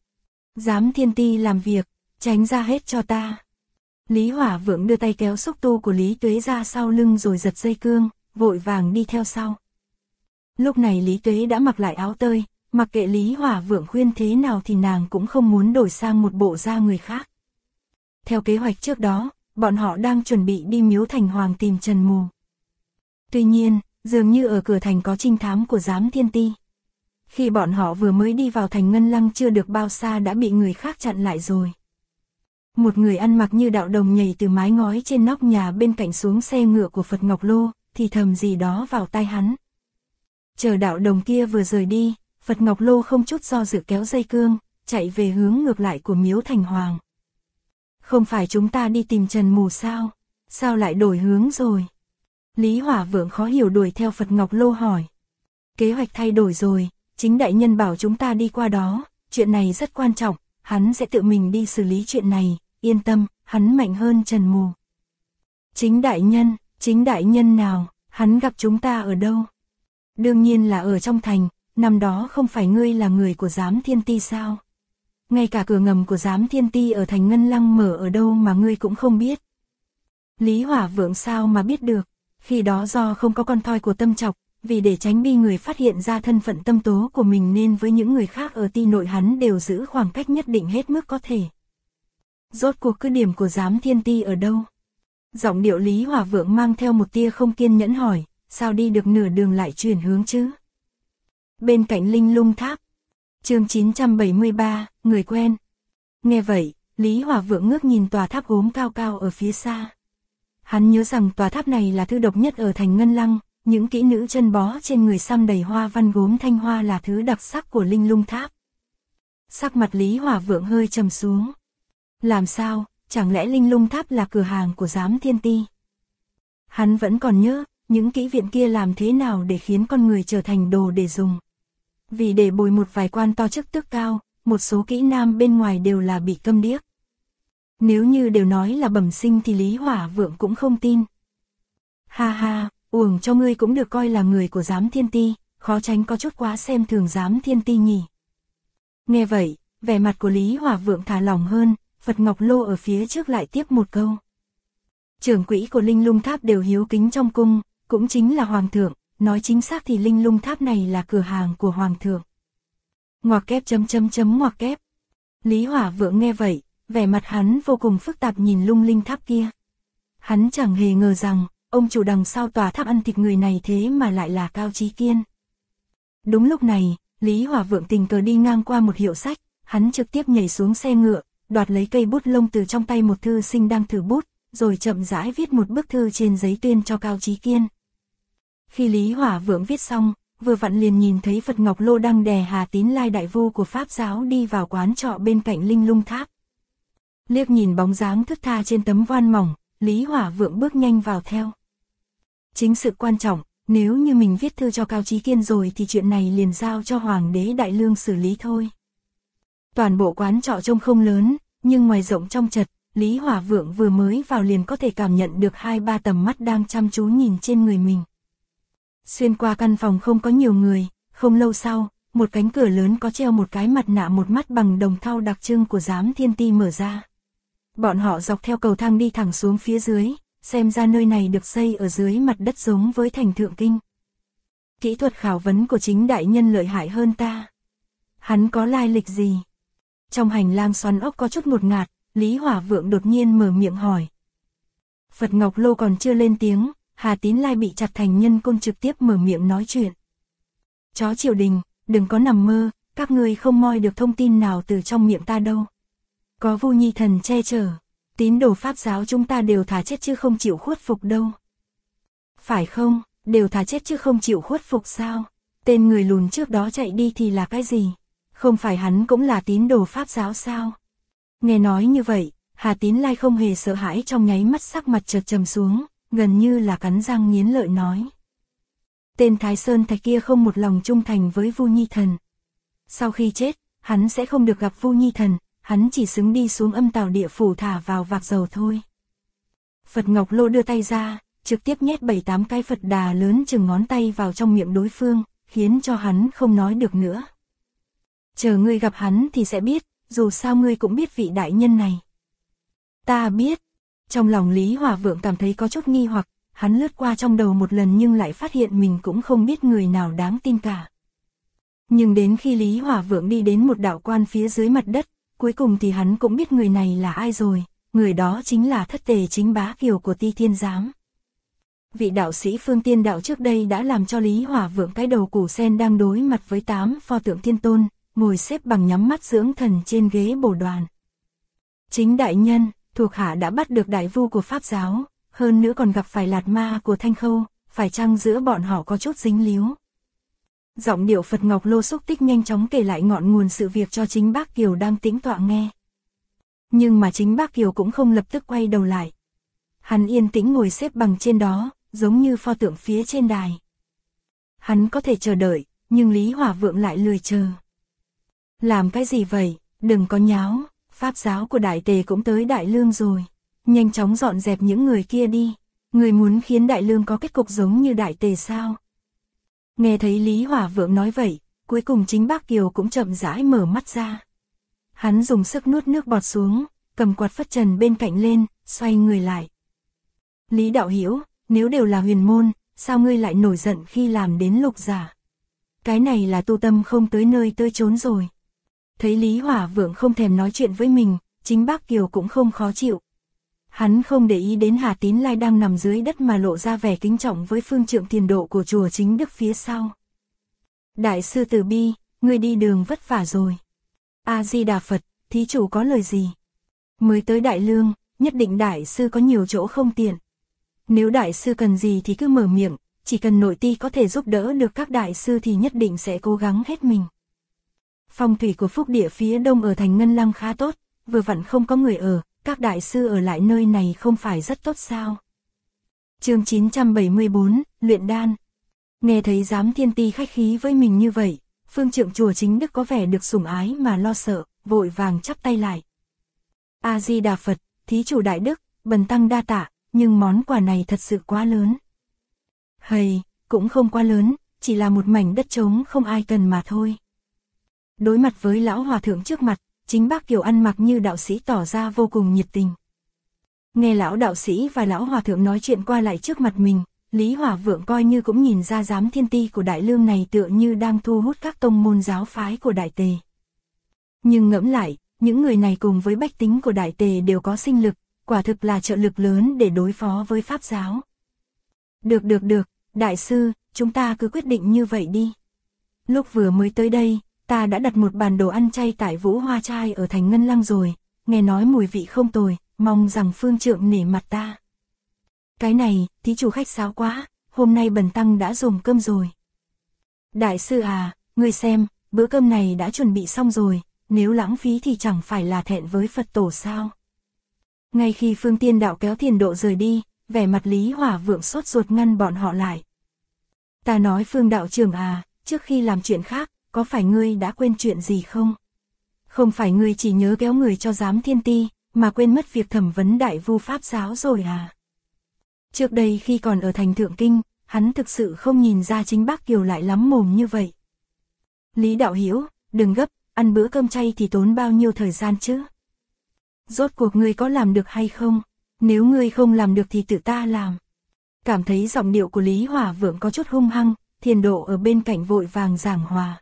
Giám Thiên Ti làm việc, tránh ra hết cho ta. Lý Hỏa Vượng đưa tay kéo xúc tu của Lý Tuế ra sau lưng rồi giật dây cương, vội vàng đi theo sau. Lúc này Lý Tuế đã mặc lại áo tơi, mặc kệ Lý Hỏa Vượng khuyên thế nào thì nàng cũng không muốn đổi sang một bộ da người khác. Theo kế hoạch trước đó, bọn họ đang chuẩn bị đi Miếu Thành Hoàng tìm Trần Mù. Tuy nhiên, dường như ở cửa thành có trinh thám của Giám Thiên Ti. Khi bọn họ vừa mới đi vào thành Ngân Lăng chưa được bao xa đã bị người khác chặn lại rồi. Một người ăn mặc như đạo đồng nhảy từ mái ngói trên nóc nhà bên cạnh xuống xe ngựa của Phật Ngọc Lô, thì thầm gì đó vào tai hắn. Chờ đạo đồng kia vừa rời đi, Phật Ngọc Lô không chút do dự kéo dây cương, chạy về hướng ngược lại của Miếu Thành Hoàng. Không phải chúng ta đi tìm Trần Mù sao? Sao lại đổi hướng rồi? Lý Hỏa Vượng khó hiểu đuổi theo Phật Ngọc Lô hỏi. Kế hoạch thay đổi rồi, chính đại nhân bảo chúng ta đi qua đó, chuyện này rất quan trọng, hắn sẽ tự mình đi xử lý chuyện này, yên tâm, hắn mạnh hơn Trần Mù. Chính đại nhân nào, hắn gặp chúng ta ở đâu? Đương nhiên là ở trong thành, năm đó không phải ngươi là người của Giám Thiên Ti sao? Ngay cả cửa ngầm của Giám Thiên Ti ở thành Ngân Lăng mở ở đâu mà ngươi cũng không biết. Lý Hỏa Vượng sao mà biết được, khi đó do không có con thoi của Tâm Trọc, vì để tránh bị người phát hiện ra thân phận tâm tố của mình nên với những người khác ở ti nội hắn đều giữ khoảng cách nhất định hết mức có thể. Rốt cuộc cứ điểm của Giám Thiên Ti ở đâu? Giọng điệu Lý Hỏa Vượng mang theo một tia không kiên nhẫn hỏi, sao đi được nửa đường lại chuyển hướng chứ? Bên cạnh Linh Lung Tháp. Chương 973, người quen. Nghe vậy, Lý Hỏa Vượng ngước nhìn tòa tháp gốm cao cao ở phía xa. Hắn nhớ rằng tòa tháp này là thứ độc nhất ở thành Ngân Lăng, những kỹ nữ chân bó trên người xăm đầy hoa văn gốm thanh hoa là thứ đặc sắc của Linh Lung Tháp. Sắc mặt Lý Hỏa Vượng hơi trầm xuống. Làm sao, chẳng lẽ Linh Lung Tháp là cửa hàng của Giám Thiên Ti? Hắn vẫn còn nhớ, những kỹ viện kia làm thế nào để khiến con người trở thành đồ để dùng. Vì để bồi một vài quan to chức tước cao, một số kỹ nam bên ngoài đều là bị câm điếc. Nếu như đều nói là bẩm sinh thì Lý Hỏa Vượng cũng không tin. Ha ha, uổng cho ngươi cũng được coi là người của Giám Thiên Ti, khó tránh có chút quá xem thường Giám Thiên Ti nhỉ. Nghe vậy, vẻ mặt của Lý Hỏa Vượng thả lỏng hơn, Phật Ngọc Lô ở phía trước lại tiếp một câu. Trưởng quỹ của Linh Lung Tháp đều hiếu kính trong cung, cũng chính là Hoàng thượng, nói chính xác thì Linh Lung Tháp này là cửa hàng của Hoàng thượng. Ngoặc kép ngoặc kép. Lý Hỏa Vượng nghe vậy, vẻ mặt hắn vô cùng phức tạp nhìn Lung Linh Tháp kia. Hắn chẳng hề ngờ rằng, ông chủ đằng sau tòa tháp ăn thịt người này thế mà lại là Cao Chí Kiên. Đúng lúc này, Lý Hỏa Vượng tình cờ đi ngang qua một hiệu sách, hắn trực tiếp nhảy xuống xe ngựa, đoạt lấy cây bút lông từ trong tay một thư sinh đang thử bút, rồi chậm rãi viết một bức thư trên giấy tuyên cho Cao Chí Kiên. Khi Lý Hỏa Vượng viết xong, vừa vặn liền nhìn thấy Phật Ngọc Lô đang đè Hà Tín Lai đại vu của Pháp giáo đi vào quán trọ bên cạnh Linh Lung Tháp. Liếc nhìn bóng dáng thướt tha trên tấm voan mỏng, Lý Hỏa Vượng bước nhanh vào theo. Chính sự quan trọng, nếu như mình viết thư cho Cao Chí Kiên rồi thì chuyện này liền giao cho Hoàng đế Đại Lương xử lý thôi. Toàn bộ quán trọ trông không lớn, nhưng ngoài rộng trong chật, Lý Hỏa Vượng vừa mới vào liền có thể cảm nhận được 2-3 tầm mắt đang chăm chú nhìn trên người mình. Xuyên qua căn phòng không có nhiều người, không lâu sau, một cánh cửa lớn có treo một cái mặt nạ một mắt bằng đồng thau đặc trưng của Giám Thiên Ti mở ra. Bọn họ dọc theo cầu thang đi thẳng xuống phía dưới, xem ra nơi này được xây ở dưới mặt đất giống với thành Thượng Kinh. Kỹ thuật khảo vấn của Chính đại nhân lợi hại hơn ta. Hắn có lai lịch gì? Trong hành lang xoắn ốc có chút ngột ngạt, Lý Hỏa Vượng đột nhiên mở miệng hỏi. Phật Ngọc Lô còn chưa lên tiếng, Hà Tín Lai bị chặt thành nhân côn trực tiếp mở miệng nói chuyện. Chó triều đình, đừng có nằm mơ, các ngươi không moi được thông tin nào từ trong miệng ta đâu. Có Vu Nhi Thần che chở, tín đồ Pháp giáo chúng ta đều thà chết chứ không chịu khuất phục đâu. Phải không, đều thà chết chứ không chịu khuất phục sao? Tên người lùn trước đó chạy đi thì là cái gì? Không phải hắn cũng là tín đồ Pháp giáo sao? Nghe nói như vậy, Hà Tín Lai không hề sợ hãi, trong nháy mắt sắc mặt chợt trầm xuống, gần như là cắn răng nghiến lợi nói. Tên Thái Sơn Thạch kia không một lòng trung thành với Vu Nhi Thần. Sau khi chết, hắn sẽ không được gặp Vu Nhi Thần, hắn chỉ xứng đi xuống âm tào địa phủ thả vào vạc dầu thôi. Phật Ngọc Lô đưa tay ra, trực tiếp nhét 7-8 cái Phật đà lớn chừng ngón tay vào trong miệng đối phương, khiến cho hắn không nói được nữa. Chờ ngươi gặp hắn thì sẽ biết, dù sao ngươi cũng biết vị đại nhân này. Ta biết. Trong lòng Lý Hỏa Vượng cảm thấy có chút nghi hoặc, hắn lướt qua trong đầu một lần nhưng lại phát hiện mình cũng không biết người nào đáng tin cả. Nhưng đến khi Lý Hỏa Vượng đi đến một đạo quan phía dưới mặt đất, cuối cùng thì hắn cũng biết người này là ai rồi, người đó chính là Thất Tề Chính Bá Kiều của Ti Thiên Giám. Vị đạo sĩ Phương Tiên Đạo trước đây đã làm cho Lý Hỏa Vượng cái đầu củ sen đang đối mặt với 8 pho tượng thiên tôn, ngồi xếp bằng nhắm mắt dưỡng thần trên ghế bồ đoàn. Chính đại nhân, thuộc hạ đã bắt được đại vu của Pháp giáo, hơn nữa còn gặp phải Lạt Ma của Thanh Khâu, phải chăng giữa bọn họ có chút dính líu? Giọng điệu Phật Ngọc Lô xúc tích nhanh chóng kể lại ngọn nguồn sự việc cho Chính Bác Kiều đang tĩnh tọa nghe. Nhưng mà Chính Bác Kiều cũng không lập tức quay đầu lại. Hắn yên tĩnh ngồi xếp bằng trên đó, giống như pho tượng phía trên đài. Hắn có thể chờ đợi, nhưng Lý Hỏa Vượng lại lười chờ. Làm cái gì vậy, đừng có nháo, Pháp giáo của Đại Tề cũng tới Đại Lương rồi. Nhanh chóng dọn dẹp những người kia đi. Người muốn khiến Đại Lương có kết cục giống như Đại Tề sao? Nghe thấy Lý Hỏa Vượng nói vậy, cuối cùng Chính Bác Kiều cũng chậm rãi mở mắt ra. Hắn dùng sức nuốt nước bọt xuống, cầm quạt phất trần bên cạnh lên, xoay người lại. Lý đạo hữu, nếu đều là huyền môn, sao ngươi lại nổi giận khi làm đến lục giả? Cái này là tu tâm không tới nơi tới chốn rồi. Thấy Lý Hỏa Vượng không thèm nói chuyện với mình, Chính Bác Kiều cũng không khó chịu. Hắn không để ý đến Hà Tín Lai đang nằm dưới đất mà lộ ra vẻ kính trọng với phương trượng tiền độ của chùa Chính Đức phía sau. Đại sư Từ Bi, ngươi đi đường vất vả rồi. A-di-đà Phật, thí chủ có lời gì? Mới tới Đại Lương, nhất định đại sư có nhiều chỗ không tiện. Nếu đại sư cần gì thì cứ mở miệng, chỉ cần nội ti có thể giúp đỡ được các đại sư thì nhất định sẽ cố gắng hết mình. Phong thủy của phúc địa phía đông ở thành Ngân Lăng khá tốt, vừa vặn không có người ở, các đại sư ở lại nơi này không phải rất tốt sao? Chương 974, Luyện Đan. Nghe thấy Giám Thiên Ti khách khí với mình như vậy, phương trượng chùa Chính Đức có vẻ được sủng ái mà lo sợ, vội vàng chắp tay lại. A-di-đà Phật, thí chủ đại đức, bần tăng đa tạ, nhưng món quà này thật sự quá lớn. Hầy, cũng không quá lớn, chỉ là một mảnh đất trống không ai cần mà thôi. Đối mặt với lão hòa thượng trước mặt, Chính Bác Kiều ăn mặc như đạo sĩ tỏ ra vô cùng nhiệt tình. Nghe lão đạo sĩ và lão hòa thượng nói chuyện qua lại trước mặt mình, Lý Hỏa Vượng coi như cũng nhìn ra Giám Thiên Ti của Đại Lương này tựa như đang thu hút các tông môn giáo phái của Đại Tề. Nhưng ngẫm lại, những người này cùng với bách tính của Đại Tề đều có sinh lực, quả thực là trợ lực lớn để đối phó với Pháp giáo. Được, đại sư, chúng ta cứ quyết định như vậy đi. Lúc vừa mới tới đây, ta đã đặt một bàn đồ ăn chay tại Vũ Hoa Trai ở thành Ngân Lăng rồi, nghe nói mùi vị không tồi, mong rằng phương trượng nể mặt ta. Cái này, thí chủ khách sáo quá, hôm nay bần tăng đã dùng cơm rồi. Đại sư à, ngươi xem, bữa cơm này đã chuẩn bị xong rồi, nếu lãng phí thì chẳng phải là thẹn với Phật tổ sao. Ngay khi Phương Tiên Đạo kéo Thiền Độ rời đi, vẻ mặt Lý Hỏa Vượng sốt ruột ngăn bọn họ lại. Ta nói Phương đạo trưởng à, trước khi làm chuyện khác, có phải ngươi đã quên chuyện gì không? Không phải ngươi chỉ nhớ kéo người cho Giám Thiên Ti, mà quên mất việc thẩm vấn đại vu Pháp giáo rồi à? Trước đây khi còn ở thành Thượng Kinh, hắn thực sự không nhìn ra Chính Bác Kiều lại lắm mồm như vậy. Lý đạo hữu, đừng gấp, ăn bữa cơm chay thì tốn bao nhiêu thời gian chứ? Rốt cuộc ngươi có làm được hay không? Nếu ngươi không làm được thì tự ta làm. Cảm thấy giọng điệu của Lý Hỏa Vượng có chút hung hăng, Thiền Độ ở bên cạnh vội vàng giảng hòa.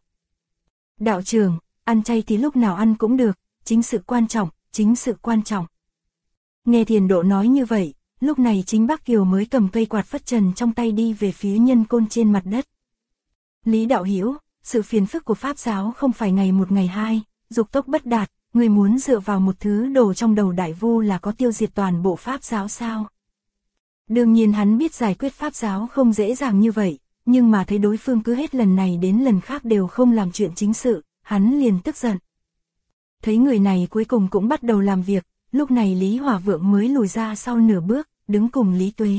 Đạo trưởng, ăn chay thì lúc nào ăn cũng được, chính sự quan trọng, chính sự quan trọng. Nghe Thiền Độ nói như vậy, lúc này chính Bác Kiều mới cầm cây quạt phất trần trong tay đi về phía nhân côn trên mặt đất. Lý đạo hữu, sự phiền phức của Pháp giáo không phải ngày một ngày hai, dục tốc bất đạt, người muốn dựa vào một thứ đồ trong đầu đại vu là có tiêu diệt toàn bộ Pháp giáo sao? Đương nhiên hắn biết giải quyết Pháp giáo không dễ dàng như vậy, nhưng mà thấy đối phương cứ hết lần này đến lần khác đều không làm chuyện chính sự, hắn liền tức giận. Thấy người này cuối cùng cũng bắt đầu làm việc, lúc này Lý Hỏa Vượng mới lùi ra sau nửa bước, đứng cùng Lý Tuế.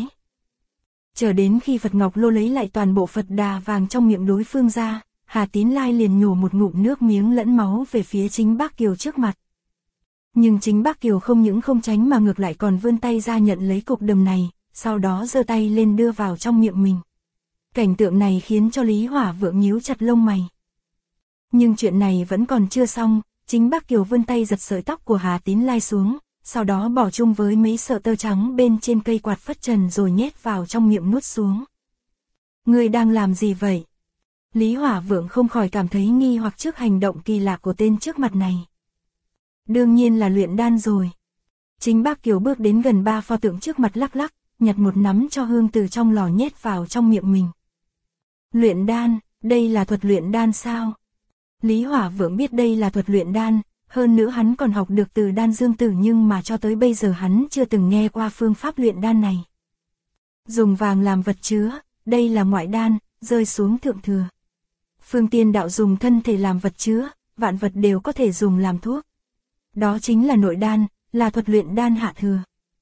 Chờ đến khi Phật Ngọc Lô lấy lại toàn bộ Phật đà vàng trong miệng đối phương ra, Hà Tín Lai liền nhổ một ngụm nước miếng lẫn máu về phía chính Bác Kiều trước mặt. Nhưng chính Bác Kiều không những không tránh mà ngược lại còn vươn tay ra nhận lấy cục đầm này, sau đó giơ tay lên đưa vào trong miệng mình. Cảnh tượng này khiến cho Lý Hỏa Vượng nhíu chặt lông mày. Nhưng chuyện này vẫn còn chưa xong, chính Bác Kiều vươn tay giật sợi tóc của Hà Tín Lai xuống, sau đó bỏ chung với mấy sợi tơ trắng bên trên cây quạt phất trần rồi nhét vào trong miệng nuốt xuống. Người đang làm gì vậy? Lý Hỏa Vượng không khỏi cảm thấy nghi hoặc trước hành động kỳ lạ của tên trước mặt này. Đương nhiên là luyện đan rồi. Chính Bác Kiều bước đến gần ba pho tượng trước mặt lắc lắc, nhặt một nắm cho hương từ trong lò nhét vào trong miệng mình. Luyện đan, đây là thuật luyện đan sao? Lý Hỏa Vượng biết đây là thuật luyện đan, hơn nữa hắn còn học được từ Đan Dương Tử nhưng mà cho tới bây giờ hắn chưa từng nghe qua phương pháp luyện đan này. Dùng vàng làm vật chứa, đây là ngoại đan, rơi xuống thượng thừa. Phương Tiên đạo dùng thân thể làm vật chứa, vạn vật đều có thể dùng làm thuốc. Đó chính là nội đan, là thuật luyện đan hạ thừa.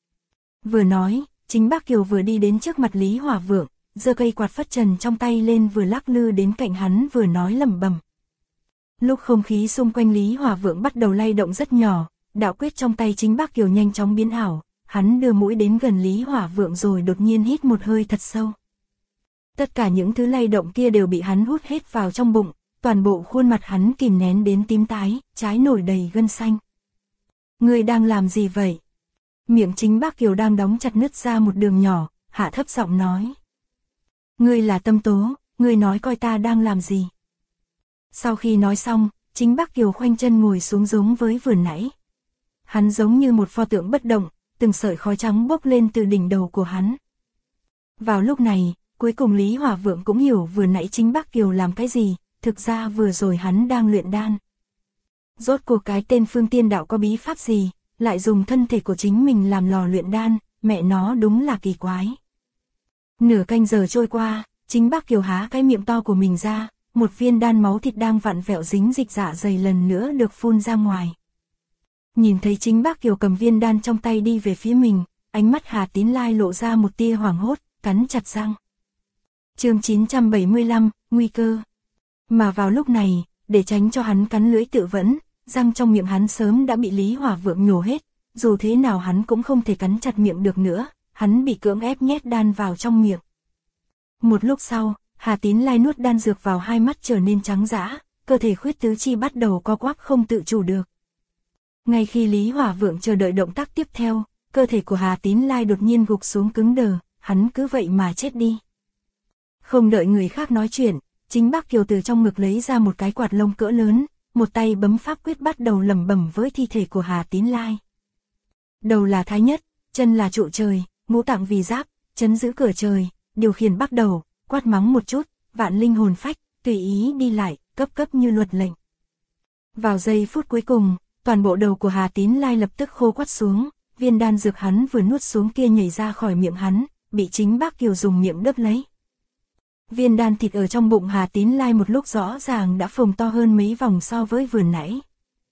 Vừa nói, chính Bác Kiều vừa đi đến trước mặt Lý Hỏa Vượng, giơ cây quạt phất trần trong tay lên vừa lắc lư đến cạnh hắn vừa nói lẩm bẩm. Lúc không khí xung quanh Lý Hỏa Vượng bắt đầu lay động rất nhỏ, đạo quyết trong tay chính Bác Kiều nhanh chóng biến ảo, hắn đưa mũi đến gần Lý Hỏa Vượng rồi đột nhiên hít một hơi thật sâu. Tất cả những thứ lay động kia đều bị hắn hút hết vào trong bụng, toàn bộ khuôn mặt hắn kìm nén đến tím tái, trái nổi đầy gân xanh. Người đang làm gì vậy? Miệng chính Bác Kiều đang đóng chặt nứt ra một đường nhỏ, hạ thấp giọng nói. Ngươi là Tâm Tố, ngươi nói coi ta đang làm gì? Sau khi nói xong, chính Bác Kiều khoanh chân ngồi xuống giống với vừa nãy. Hắn giống như một pho tượng bất động, từng sợi khói trắng bốc lên từ đỉnh đầu của hắn. Vào lúc này, cuối cùng Lý Hỏa Vượng cũng hiểu vừa nãy chính Bác Kiều làm cái gì, thực ra vừa rồi hắn đang luyện đan. Rốt cuộc cái tên Phương Tiên đạo có bí pháp gì, lại dùng thân thể của chính mình làm lò luyện đan, mẹ nó đúng là kỳ quái. Nửa canh giờ trôi qua, chính Bác Kiều há cái miệng to của mình ra, một viên đan máu thịt đang vặn vẹo dính dịch dạ dày lần nữa được phun ra ngoài. Nhìn thấy chính Bác Kiều cầm viên đan trong tay đi về phía mình, ánh mắt Hà Tín Lai lộ ra một tia hoảng hốt, cắn chặt răng. Chương 975, nguy cơ. Mà vào lúc này, để tránh cho hắn cắn lưỡi tự vẫn, răng trong miệng hắn sớm đã bị Lý Hỏa Vượng nhổ hết, dù thế nào hắn cũng không thể cắn chặt miệng được nữa, hắn bị cưỡng ép nhét đan vào trong miệng. Một lúc sau, Hà Tín Lai nuốt đan dược vào, hai mắt trở nên trắng dã, cơ thể khuyết tứ chi bắt đầu co quắp không tự chủ được. Ngay khi Lý Hỏa Vượng chờ đợi động tác tiếp theo, cơ thể của Hà Tín Lai đột nhiên gục xuống cứng đờ, hắn cứ vậy mà chết đi. Không đợi người khác nói chuyện, chính Bác Kiều từ trong ngực lấy ra một cái quạt lông cỡ lớn, một tay bấm pháp quyết bắt đầu lẩm bẩm với thi thể của Hà Tín Lai. Đầu là Thái Nhất, chân là Trụ Trời, ngũ tạng vì giáp, trấn giữ cửa trời, điều khiển bắt đầu, quát mắng một chút, vạn linh hồn phách, tùy ý đi lại, cấp cấp như luật lệnh. Vào giây phút cuối cùng, toàn bộ đầu của Hà Tín Lai lập tức khô quắt xuống, viên đan dược hắn vừa nuốt xuống kia nhảy ra khỏi miệng hắn, bị chính Bác Kiều dùng miệng đớp lấy. Viên đan thịt ở trong bụng Hà Tín Lai một lúc rõ ràng đã phồng to hơn mấy vòng so với vừa nãy.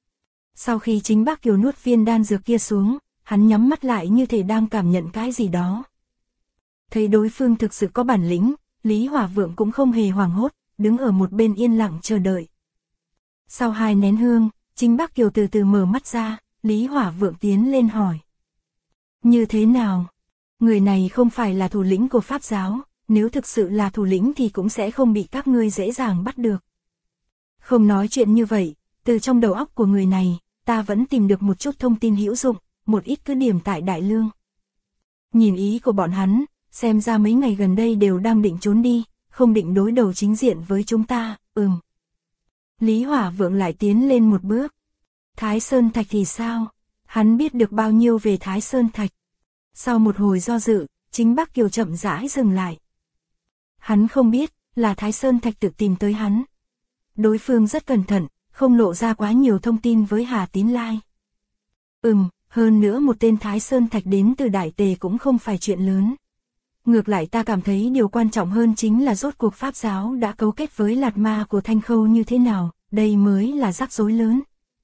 Sau khi chính Bác Kiều nuốt viên đan dược kia xuống, hắn nhắm mắt lại như thể đang cảm nhận cái gì đó. Thấy đối phương thực sự có bản lĩnh, Lý Hỏa Vượng cũng không hề hoảng hốt, đứng ở một bên yên lặng chờ đợi. Sau 2 nén hương, chính Bác Kiều từ từ mở mắt ra, Lý Hỏa Vượng tiến lên hỏi. Như thế nào? Người này không phải là thủ lĩnh của Pháp giáo, nếu thực sự là thủ lĩnh thì cũng sẽ không bị các ngươi dễ dàng bắt được. Không nói chuyện như vậy, từ trong đầu óc của người này, ta vẫn tìm được một chút thông tin hữu dụng, một ít cứ điểm tại Đại Lương. Nhìn ý của bọn hắn, xem ra mấy ngày gần đây đều đang định trốn đi, không định đối đầu chính diện với chúng ta, Lý Hỏa Vượng lại tiến lên một bước. Thái Sơn Thạch thì sao? Hắn biết được bao nhiêu về Thái Sơn Thạch? Sau một hồi do dự, chính Bắc Kiều chậm rãi dừng lại. Hắn không biết, là Thái Sơn Thạch tự tìm tới hắn. Đối phương rất cẩn thận, không lộ ra quá nhiều thông tin với Hà Tín Lai. Hơn nữa một tên Thái Sơn Thạch đến từ Đại Tề cũng không phải chuyện lớn. Ngược lại ta cảm thấy điều quan trọng hơn chính là rốt cuộc Pháp giáo đã cấu kết với Lạt Ma của Thanh Khâu như thế nào, đây mới là rắc rối lớn.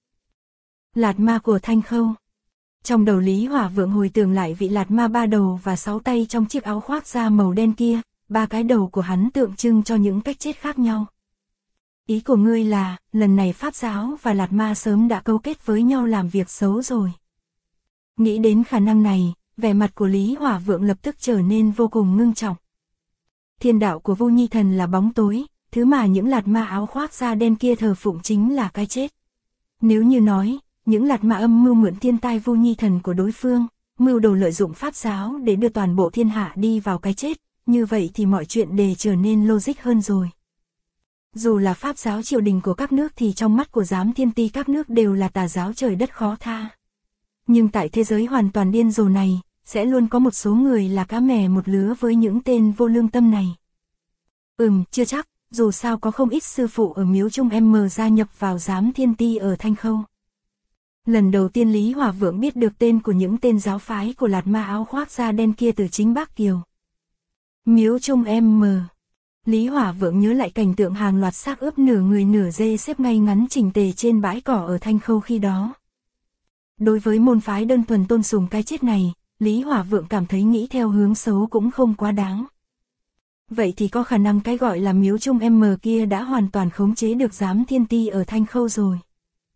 Lạt Ma của Thanh Khâu. Trong đầu Lý Hỏa Vượng hồi tưởng lại vị Lạt Ma 3 đầu và 6 tay trong chiếc áo khoác da màu đen kia, 3 cái đầu của hắn tượng trưng cho những cách chết khác nhau. Ý của ngươi là, lần này Pháp giáo và Lạt Ma sớm đã cấu kết với nhau làm việc xấu rồi. Nghĩ đến khả năng này, vẻ mặt của Lý Hỏa Vượng lập tức trở nên vô cùng ngưng trọng. Thiên đạo của Vu Nhi Thần là bóng tối, thứ mà những Lạt Ma áo khoác da đen kia thờ phụng chính là cái chết. Nếu như nói, những Lạt Ma âm mưu mượn thiên tai Vu Nhi Thần của đối phương, mưu đồ lợi dụng Pháp giáo để đưa toàn bộ thiên hạ đi vào cái chết, như vậy thì mọi chuyện đều trở nên logic hơn rồi. Dù là Pháp giáo triều đình của các nước thì trong mắt của giám thiên ti các nước đều là tà giáo trời đất khó tha. Nhưng tại thế giới hoàn toàn điên rồ này, sẽ luôn có một số người là cá mè một lứa với những tên vô lương tâm này. Chưa chắc, dù sao có không ít sư phụ ở Miếu Trung M gia nhập vào giám thiên ti ở Thanh Khâu. Lần đầu tiên Lý Hỏa Vượng biết được tên của những tên giáo phái của Lạt Ma áo khoác da đen kia từ chính Bắc Kiều. Miếu Trung M. Lý Hỏa Vượng nhớ lại cảnh tượng hàng loạt xác ướp nửa người nửa dê xếp ngay ngắn chỉnh tề trên bãi cỏ ở Thanh Khâu khi đó. Đối với môn phái đơn thuần tôn sùng cái chết này, Lý Hỏa Vượng cảm thấy nghĩ theo hướng xấu cũng không quá đáng. Vậy thì có khả năng cái gọi là Miếu Trung M kia đã hoàn toàn khống chế được giám thiên ti ở Thanh Khâu rồi.